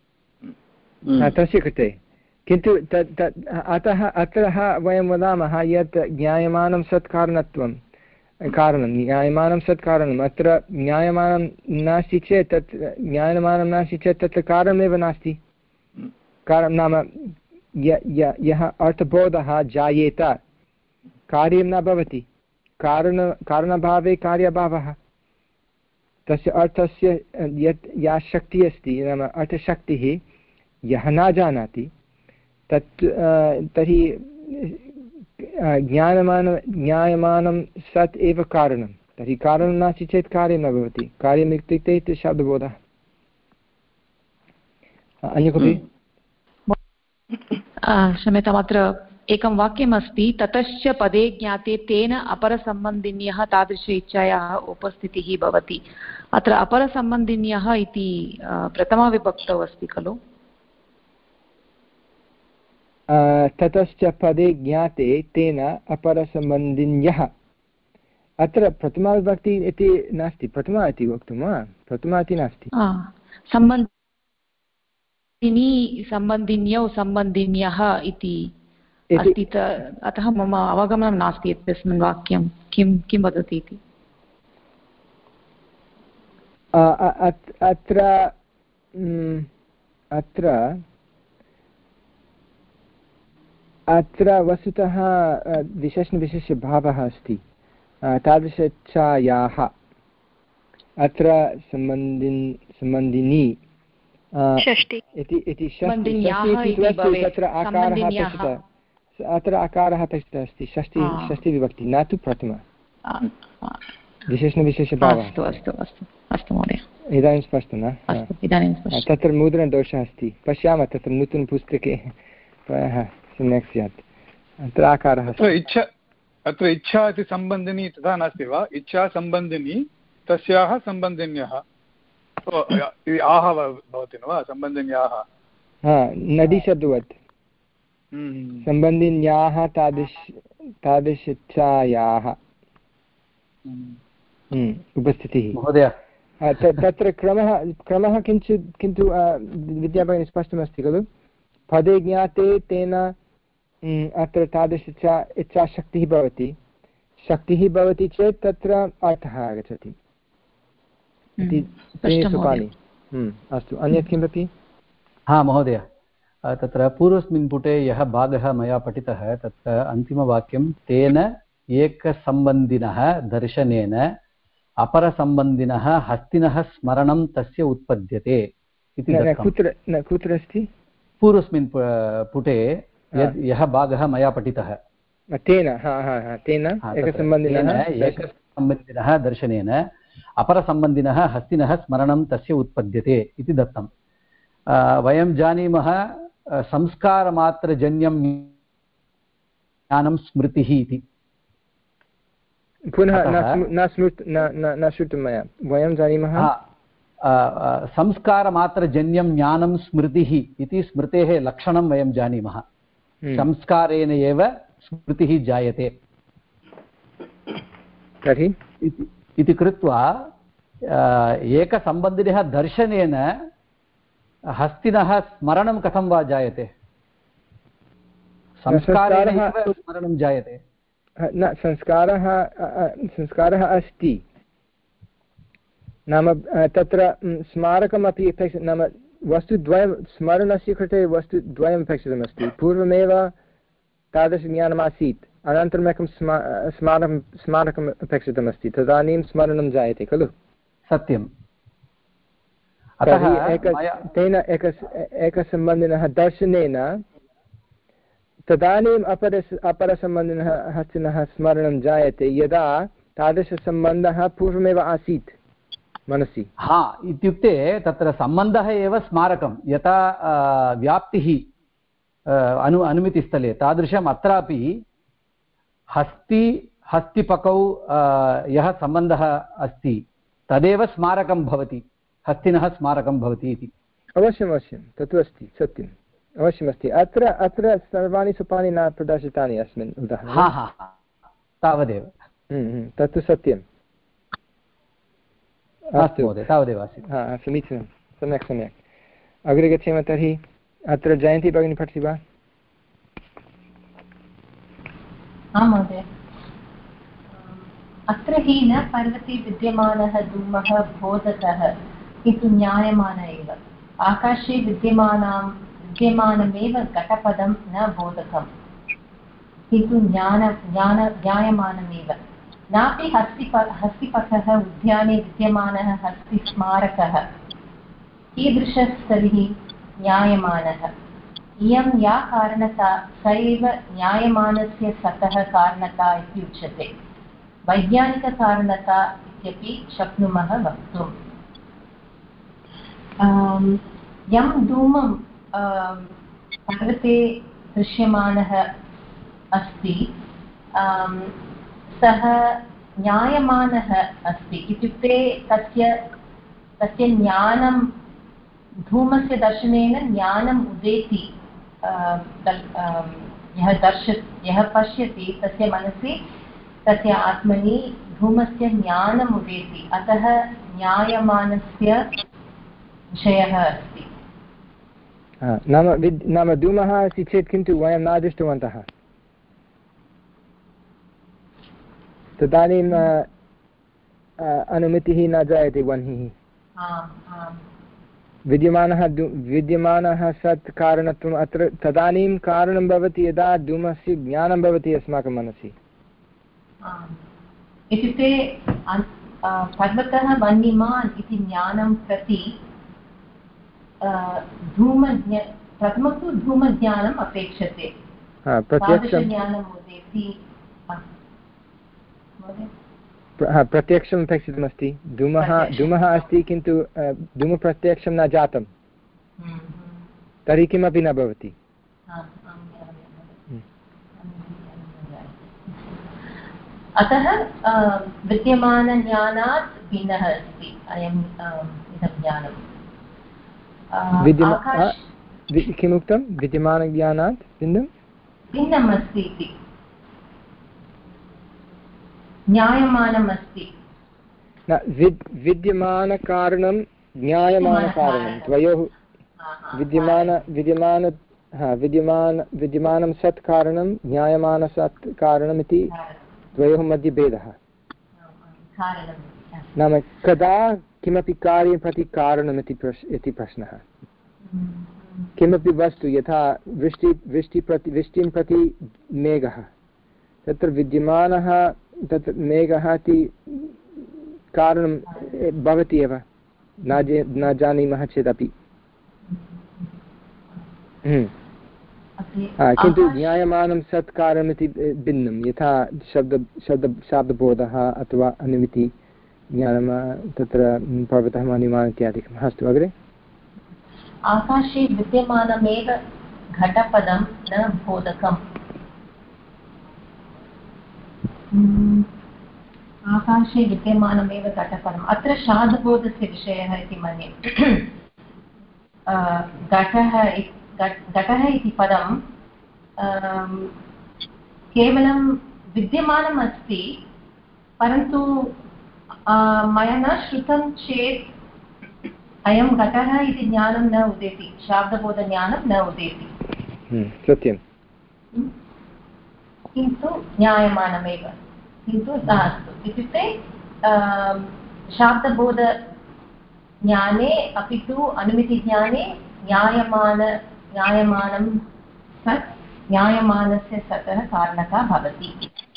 तस्य कृते किन्तु तत् तत् अतः अत्र वयं वदामः यत् ज्ञायमानं सत्कारणत्वं कारणं ज्ञायमानं सत्कारणम् अत्र ज्ञायमानं नास्ति चेत् तत् ज्ञायमानं नास्ति चेत् तत्र कारणमेव नास्ति कारणं नाम यः अर्थबोधः जायेत कार्यं न भवति कारण कारणभावे कार्याभावः तस्य अर्थस्य यत् या शक्तिः अस्ति नाम अर्थशक्तिः यः न जानाति तत् तर्हि ज्ञायमानं ज्ञायमानं सत् एव कारणं तर्हि कारणं नास्ति चेत् कार्यं न भवति कार्यम् इत्युक्ते शब्दबोधः अन्य कोऽपि क्षम्यताम् अत्र एकं वाक्यमस्ति ततश्च पदे ज्ञाते तेन अपरसम्बन्धिन्यः तादृश इच्छायाः उपस्थितिः भवति अत्र अपरसम्बन्धिन्यः इति प्रथमाविभक्तौ अस्ति खलु ततश्च पदे ज्ञाते तेन अपरसम्बन्धिन्यः अत्र प्रथमाविभक्ति इति नास्ति प्रथमा इति वक्तुं वा प्रथमा इति नास्ति सम्बन्धिनी सम्बन्धिन्यौ सम्बन्धिन्यः इति अस्ति अतः मम अवगमनं नास्ति इत्यस्मिन् वाक्यं किं किं वदति इति अत्र अत्र अत्र वस्तुतः विशेषणविशेषभावः अस्ति तादृशच्छायाः अत्र सम्बन्धिन् सम्बन्धिनी इति तत्र आकारः अपेक्षितः अत्र आकारः अपेक्षितः अस्ति षष्टि षष्टिविभक्ति न तु प्रथमा विशेषणविशेषभावः अस्तु अस्तु अस्तु अस्तु महोदय इदानीं स्पष्टं न इदानीं तत्र मुद्रणदोषः अस्ति पश्यामः तत्र नूतनपुस्तके प्रायः सम्यक् स्यात् अत्र आकारः इच्छा अत्र इच्छा इति सम्बन्धिनी तथा नास्ति वा इच्छा सम्बन्धिनी तस्याः सम्बन्धिन्यः आह भवति न वा सम्बन्धिन्याः हा नदीशब्दवत् सम्बन्धिन्याः तादृश तादृशच्छायाः उपस्थितिः महोदय तत्र क्रमः क्रमः किञ्चित् किन्तु विद्याभगिनी स्पष्टमस्ति खलु पदे ज्ञाते तेन अत्र तादृश इच्छाशक्तिः भवति शक्तिः भवति चेत् तत्र अर्थः आगच्छति अस्तु अन्यत् किमपि हा महोदय तत्र पूर्वस्मिन् पुटे यः भागः मया पठितः तत्र अन्तिमवाक्यं तेन एकसम्बन्धिनः दर्शनेन अपरसम्बन्धिनः हस्तिनः स्मरणं तस्य उत्पद्यते इति कुत्र कुत्र अस्ति पूर्वस्मिन् पुटे यद् यः भागः मया पठितः तेन तेन एकसम्बन्धिनः एकसम्बन्धिनः दर्शनेन अपरसम्बन्धिनः हस्तिनः स्मरणं तस्य उत्पद्यते इति दत्तं वयं जानीमः संस्कारमात्रजन्यं ज्ञानं स्मृतिः इति पुनः न स्मृत् न श्रुतं मया वयं जानीमः संस्कारमात्रजन्यं ज्ञानं स्मृतिः इति स्मृतेः लक्षणं वयं जानीमः संस्कारेण एव स्मृतिः जायते तर्हि इति कृत्वा एकसम्बन्धिनः दर्शनेन हस्तिनः स्मरणं कथं वा जायते संस्कारेण एव स्मरणं जायते न संस्कारः संस्कारः अस्ति नाम तत्र स्मारकमपि अपेक्षितं नाम वस्तुद्वयं स्मरणस्य कृते वस्तुद्वयम् अपेक्षितमस्ति पूर्वमेव तादृशज्ञानमासीत् अनन्तरम् एकं स्मा स्मारकं स्मारकम् अपेक्षितमस्ति तदानीं स्मरणं जायते खलु सत्यम् तर्हि एक तेन एक एकसम्बन्धिनः दर्शनेन तदानीम् अपर अपरसम्बन्धिनः हस्तिनः स्मरणं जायते यदा तादृशसम्बन्धः पूर्वमेव आसीत् मनसि। हा इत्युक्ते तत्र सम्बन्धः एव स्मारकं, यथा व्याप्तिः अनु अनुमितिस्थले तादृशम् अत्रापि हस्ति हस्तिपकौ यः सम्बन्धः अस्ति तदेव स्मारकं भवति, हस्तिनः स्मारकं भवति इति। अवश्यम् अवश्यं तत्तु अस्ति, सत्यम् अवश्यमस्ति। अत्र अत्र सर्वाणि सोपानि न प्रदर्शितानि अस्मिन् उदाहरणे। हा हा तावदेव, तत्तु सत्यम्। अस्तु महोदय, तावदेव आसीत्। हा समीचीनं, सम्यक् सम्यक्। अग्रे गच्छेम तर्हि। अत्र जयन्ती भगिनी पठति वा? आं महोदय। अत्र हि न पर्वते विद्यमानः धूमः बोधकः किन्तु ज्ञायमान एव। आकाशे विद्यमानां विद्यमानमेव घटपदं न बोधकं किन्तु ज्ञान ज्ञान ज्ञायमानमेव। नापि हस्तिप हस्तिपथः उद्याने विद्यमानः हस्तिस्मारकः कीदृशस्तर्हि ज्ञायमानः। इयं या कारणता स एव ज्ञायमानस्य सतः कारणता इति उच्यते। वैज्ञानिककारणता इत्यपि शक्नुमः वक्तुम्। यं धूमं पर्वते दृश्यमानः अस्ति सः ज्ञायमानः अस्ति इत्युक्ते तस्य तस्य ज्ञानं धूमस्य दर्शनेन ज्ञानम् उदेति। यः दर्श यः पश्यति तस्य मनसि तस्य आत्मनि धूमस्य ज्ञानम् उदेति, अतः ज्ञायमानस्य विषयः अस्ति। नाम विद् नाम धूमः अस्ति चेत् किन्तु वयं न दृष्टवन्तः, तदानीम् अनुमितिः न जायते वह्निः। विद्यमानः विद्यमानः सत् कारणत्वम् अत्र तदानीं कारणं भवति यदा धूमस्य ज्ञानं भवति अस्माकं मनसि। इत्युक्ते पर्वतः वह्निमान् इति ज्ञानं प्रति धूम प्रथमं तु धूमज्ञानम् अपेक्षते। प्रत्यक्षम् अपेक्षितमस्ति। धूमः धूमः अस्ति किन्तु धूमप्रत्यक्षं न जातं, तर्हि किमपि न भवति। अतः विद्यमानज्ञानात् भिन्नः अस्ति अयम् इदं ज्ञानं। किमुक्तं? विद्यमानज्ञानात् भिन्नं भिन्नम् अस्ति इति, ज्ञायमानम् अस्ति। विद्यमानकारणं ज्ञायमानकारणं द्वयोः विद्यमान विद्यमान हा विद्यमान विद्यमानं सत् कारणं ज्ञायमानसत् कारणम् इति द्वयोः मध्ये भेदः। नाम कदा किमपि कार्यं प्रति कारणमिति प्रश् इति प्रश्नः। किमपि वस्तु यथा वृष्टि वृष्टि प्रति वृष्टिं प्रति मेघः, तत्र विद्यमानः तत् मेघः इति कारणं भवति एव, न जे न जानीमः चेदपि। किन्तु ज्ञायमानं सत् कारणमिति भिन्नं, यथा शब्द शब्द शाब्दबोधः अथवा अनुमिति ज्ञानं तत्र पर्वतः वह्निमान् इत्यादिकम्। अस्तु अग्रे। आकाशे विद्यमानमेव घटपदं न बोधकम्। आकाशे विद्यमानमेव घटपदम्, अत्र शाब्दबोधस्य विषयः इति मन्ये। घटः घटः इति पदं केवलं विद्यमानम् अस्ति, परन्तु मया न श्रुतं चेत् अयं घटः इति ज्ञानं न उदेति, शाब्दबोधज्ञानं न उदेति। सत्यं। किन्तु ज्ञायमानमेव, किन्तु नास्तु इत्युक्ते शाब्दबोधज्ञाने अपि तु अनुमितिज्ञाने ज्ञायमान ज्ञायमानं सत् ज्ञायमानस्य सतः कारणता भवति।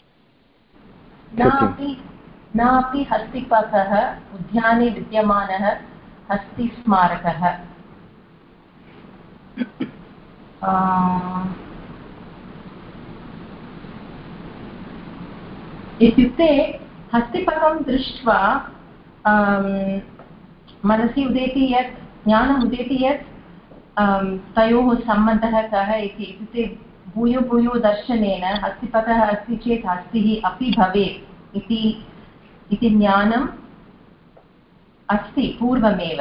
नापि नापि हस्तिपकः उद्याने विद्यमानः हस्तिस्मारकः। इत्युक्ते हस्तिपकं दृष्ट्वा मनसि उदेति यत् ज्ञानम् उदेति यत् तयोः सम्बन्धः कः इति इत्युक्ते भूयो भूयो दर्शनेन हस्तिपकः अस्ति चेत् हस्तिः अपि भवेत् इति इति ज्ञानम् अस्ति पूर्वमेव।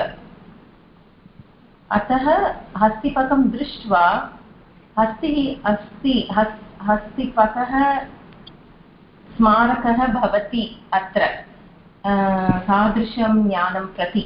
अतः हस्तिपकं दृष्ट्वा हस्तिः अस्ति हस् हस्तिपकः स्मारकः भवति अत्र तादृशं ज्ञानं प्रति।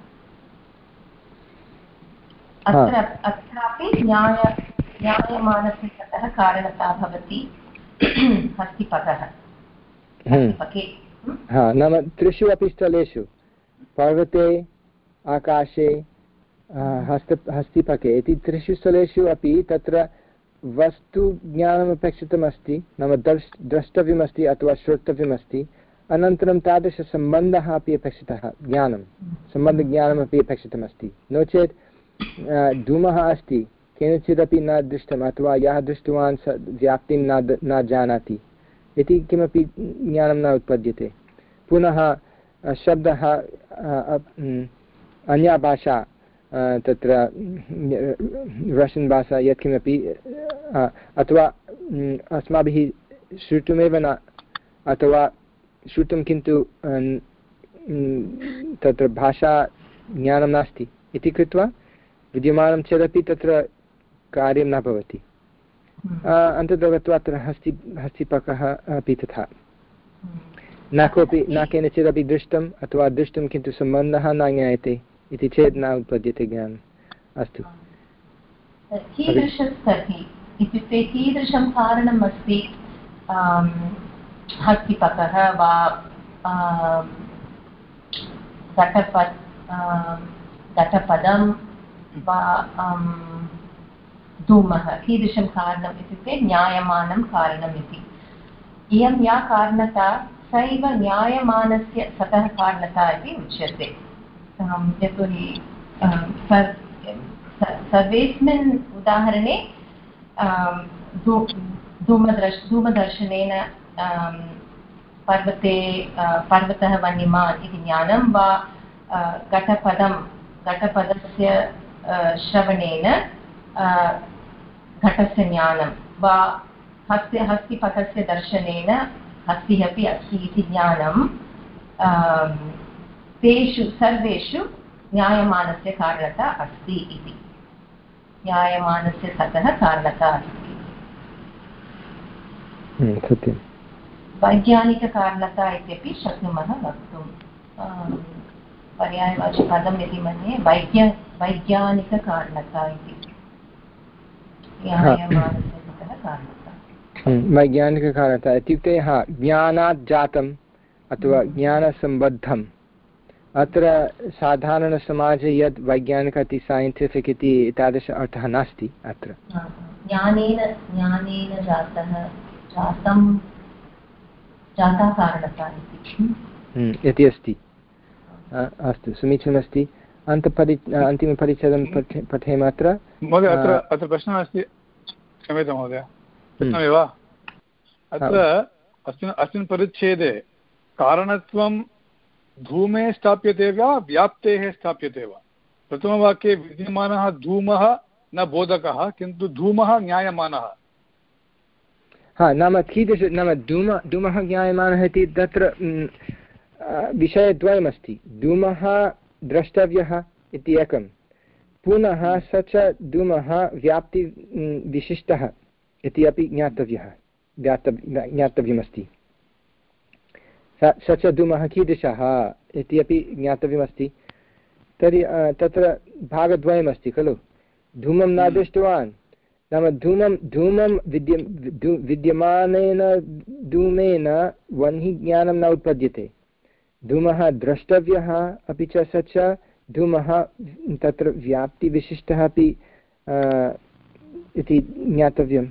अत्र अत्रापि न्याय न्यायमानस्य ततः कारणता भवति हस्तिपकः हस्तिपके। हा, नाम त्रिषु अपि स्थलेषु पर्वते, आकाशे, हस्त हस्तिपके इति त्रिषु स्थलेषु अपि तत्र वस्तुज्ञानम् अपेक्षितमस्ति, नाम द्रष् द्रष्टव्यमस्ति अथवा श्रोतव्यमस्ति। अनन्तरं तादृशसम्बन्धः अपि अपेक्षितः, ज्ञानं सम्बन्धज्ञानमपि अपेक्षितमस्ति। नो चेत् धूमः अस्ति केनचिदपि न दृष्टम् अथवा यः दृष्टवान् स व्याप्तिं न न जानाति इति किमपि ज्ञानं न उत्पद्यते। पुनः शब्दः अन्या भाषा तत्र रष्यन् भाषा यत्किमपि अथवा अस्माभिः श्रोतुमेव न अथवा श्रुतं किन्तु तत्र भाषा ज्ञानं नास्ति इति कृत्वा विद्यमानं चेदपि तत्र कार्यं न भवति। अन्ततो गत्वा अत्र हस्ति हस्तिपकः अपि तथा न कोऽपि न केनचिदपि दृष्टम् अथवा दृष्टं किन्तु सम्बन्धः न ज्ञायते इति चेत् न उत्पद्यते ज्ञानम्। अस्तु, कीदृशस्तर्हि इत्युक्ते कीदृशं कारणम् अस्ति हस्तिपकः वा घटपद् घटपदं वा धूमः, कीदृशं कारणम् इत्युक्ते न्यायमानं कारणम् इति। इयं या कारणता सैव न्यायमानस्य सतः कारणता इति उच्यते। यतोहि सर्वेस्मिन् उदाहरणे धूमदर्श धूमदर्शनेन पर्वते पर्वतः वह्निमान् इति ज्ञानं वा घटपदं घटपदस्य श्रवणेन घटस्य ज्ञानं वा हस्ति हस्तिपकस्य दर्शनेन हस्तिः अपि अस्ति इति ज्ञानं तेषु सर्वेषु न्यायमानस्य कारणता अस्ति इति। न्यायमानस्य सतः कारणता अस्ति। सत्यं वैज्ञानिककारणता इत्यपि शक्नुमः वक्तुं। पर्यायवाचिपदम् इति मन्ये वैज्ञ वैज्ञानिककारणता इति न्यायमानस्य सतः कारणता। वैज्ञानिककारणता इत्युक्ते हा ज्ञानात् जातम् अथवा ज्ञानसम्बद्धम्। अत्र साधारणसमाजे यद् वैज्ञानिक इति सैन्टिफिक् इति तादृश अर्थः नास्ति। अत्र ज्ञानेन ज्ञानेन जातः जातं जाता कारणता इति अस्ति। अस्तु, समीचीनमस्ति। अन्तपरि अन्तिमपरिच्छेदं पठेम। अत्र महोदय अत्र अत्र प्रश्नः अस्ति, क्षम्यतां महोदय, प्रश्नमेव वा? अत्र अस्मिन् अस्मिन् परिच्छेदे कारणत्वं धूमे स्थाप्यते वा व्याप्तेः स्थाप्यते वा? प्रथमवाक्ये विद्यमानः धूमः न बोधकः किन्तु धूमः ज्ञायमानः। हा, नाम कीदृश नाम धूम धूमः ज्ञायमानः इति तत्र विषयद्वयमस्ति। धूमः द्रष्टव्यः इति एकं, पुनः स च धूमः व्याप्ति विशिष्टः इति अपि ज्ञातव्यः ज्ञातव्य ज्ञातव्यमस्ति। स च धूमः कीदृशः इति अपि ज्ञातव्यमस्ति। तर्हि तत्र भागद्वयमस्ति खलु। धूमं न दृष्टवान् नाम धूमं धूमं विद्य विद्यमानेन धूमेन वह्निज्ञानं न उत्पद्यते। धूमः द्रष्टव्यः अपि च स च धूमः तत्र व्याप्तिविशिष्टः अपि इति ज्ञातव्यं।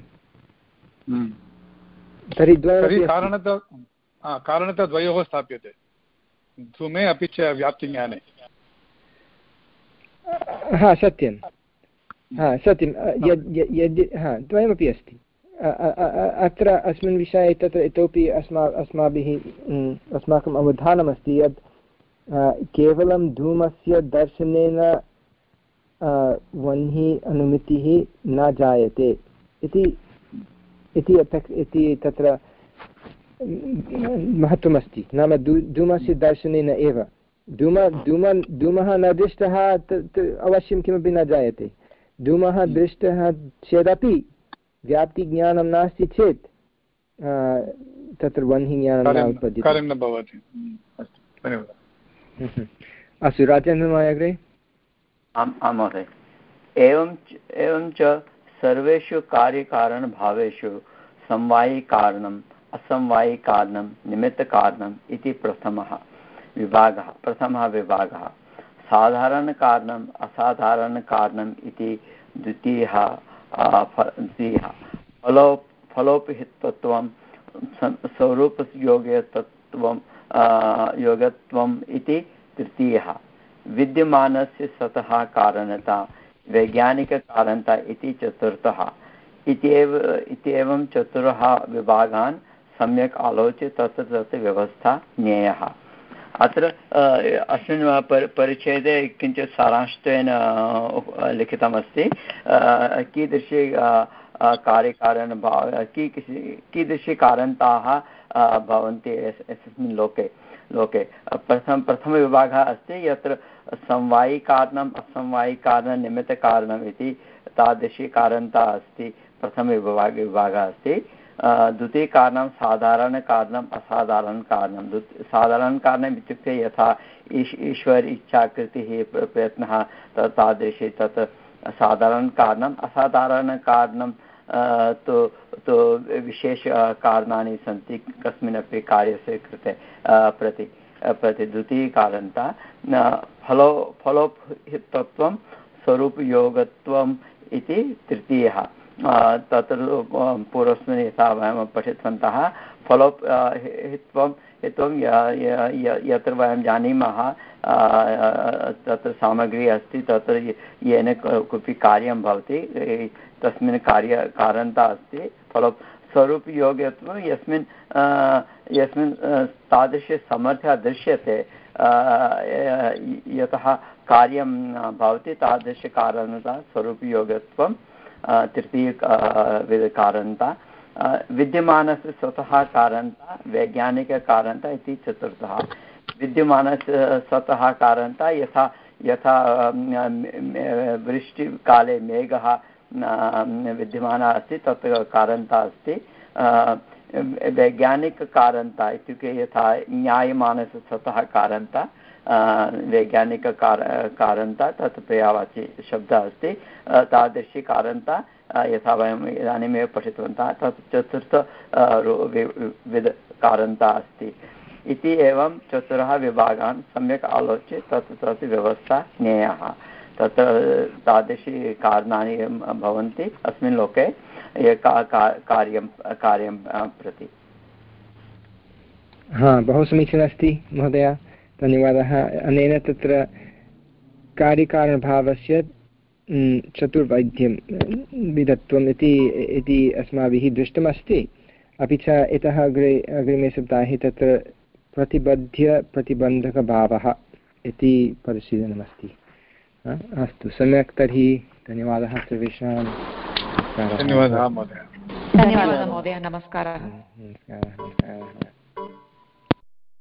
तर्हि द्वयमपि कारणतः कारणतः द्वयोः स्थाप्यते, धूमे अपि च व्याप्तिज्ञाने। हा सत्यं, हा सत्यं, यद् यद् हा द्वयमपि अस्ति। अत्र अस्मिन् विषये तत्र इतोपि अस्मा अस्माभिः अस्माकम् अवधानमस्ति यत् केवलं धूमस्य दर्शनेन वह्नि अनुमितिः न जायते इति इति तत्र महत्त्वमस्ति। नाम धू धूमस्य दर्शनेन एव धूम धूम धूमः न दृष्टः अवश्यं किमपि न जायते। धूमः दृष्टः चेदपि व्याप्तिज्ञानं नास्ति चेत् तत्र वह्निज्ञानं न उत्पद्यते। अस्तु राजेन्द्रमहोदय अग्रे। आम् आं महोदय। एवं एवं च सर्वेषु कार्यकारणभावेषु समवायिकारणम् असमवायिकारणं निमित्तकारणम् इति प्रथमः विभागः प्रथमः विभागः साधारणकारणम् असाधारणकारणम् इति द्वितीयः द्वितीयः फलो फलोपहितत्वं स्वरूपयोग्यत्वं योगत्वम् इति तृतीयः विद्यमानस्य सतः कारणता वैज्ञानिककारणता इति चतुर्थः इत्येव इत्येवं चतुरः विभागान् सम्यक् आलोच्य तत्र तत्र व्यवस्था ज्ञेयः। अत्र अस्मिन् परिच्छेदे किञ्चित् सारांशत्वेन लिखितमस्ति कीदृशी कार्यकारणभाव कीदृशी कीदृशी कारणताः भवन्ति अस्मिन् लोके लोके प्रथम प्रथमविभागः अस्ति यत्र समवायिकारणम् असमवायिकारणं निमित्तकारणम् इति तादृशी कारणता अस्ति। प्रथमविभागे विभागः अस्ति। द्वितीयकारणं साधारणकारणम् असाधारणकारणं। साधारणकारणम् इत्युक्ते यथा ईश् ईश्वर इच्छाकृतिः प्रयत्नः तादृशी तत् साधारणकारणम्। असाधारणकारणं तु तु विशेषकारणानि सन्ति कस्मिन्नपि कार्यस्य कृते प्रति प्रति द्वितीयकारणता फलो फलोपहितत्वं स्वरूपयोगत्वम् इति तृतीयः। तत्र पूर्वस्मिन् यथा वयं पठितवन्तः फलोपहितत्वं हित्वं यत्र वयं जानीमः तत्र सामग्री अस्ति तत्र येन कोऽपि कार्यं भवति तस्मिन् कार्य कारणता अस्ति। फलो स्वरूपयोग्यत्वं यस्मिन् यस्मिन् तादृशसामर्थ्यं दृश्यते यतः कार्यं भवति तादृशकारणता स्वरूपयोग्यत्वं तृतीय कारणता। विद्यमानस्य स्वतः कारणता वैज्ञानिककारणता इति चतुर्थः। विद्यमानस्य स्वतः कारणता यथा यथा वृष्टिकाले मेघः विद्यमानः अस्ति तत् कारणता अस्ति। वैज्ञानिककारणता इत्युक्ते यथा ज्ञायमानस्य स्वतः कारणता वैज्ञानिककार कारणता तत् पर्यायवाची शब्दः अस्ति। तादृशी कारणता यथा वयम् इदानीमेव पठितवन्तः तत् चतुर्थ विध कारणता अस्ति इति एवं चतुरः विभागान् सम्यक् आलोच्य तत् तत् व्यवस्था ज्ञेयः। तत्र तादृशी कारणानि भवन्ति अस्मिन् लोके कार्यं कार्यं प्रति। हा बहु समीचीनम् अस्ति महोदय, धन्यवादः। अनेन तत्र कार्यकारणभावस्य चतुर्वैध्यं विधत्वम् इति इति अस्माभिः दृष्टमस्ति। अपि च इतः अग्रे अग्रिमे सप्ताहे तत्र प्रतिबध्य प्रतिबन्धकभावः इति परिशीलनमस्ति। अस्तु सम्यक्, तर्हि धन्यवादः सर्वेषां। धन्यवादः महोदय। धन्यवादः महोदय, नमस्कारः। नमस्कारः।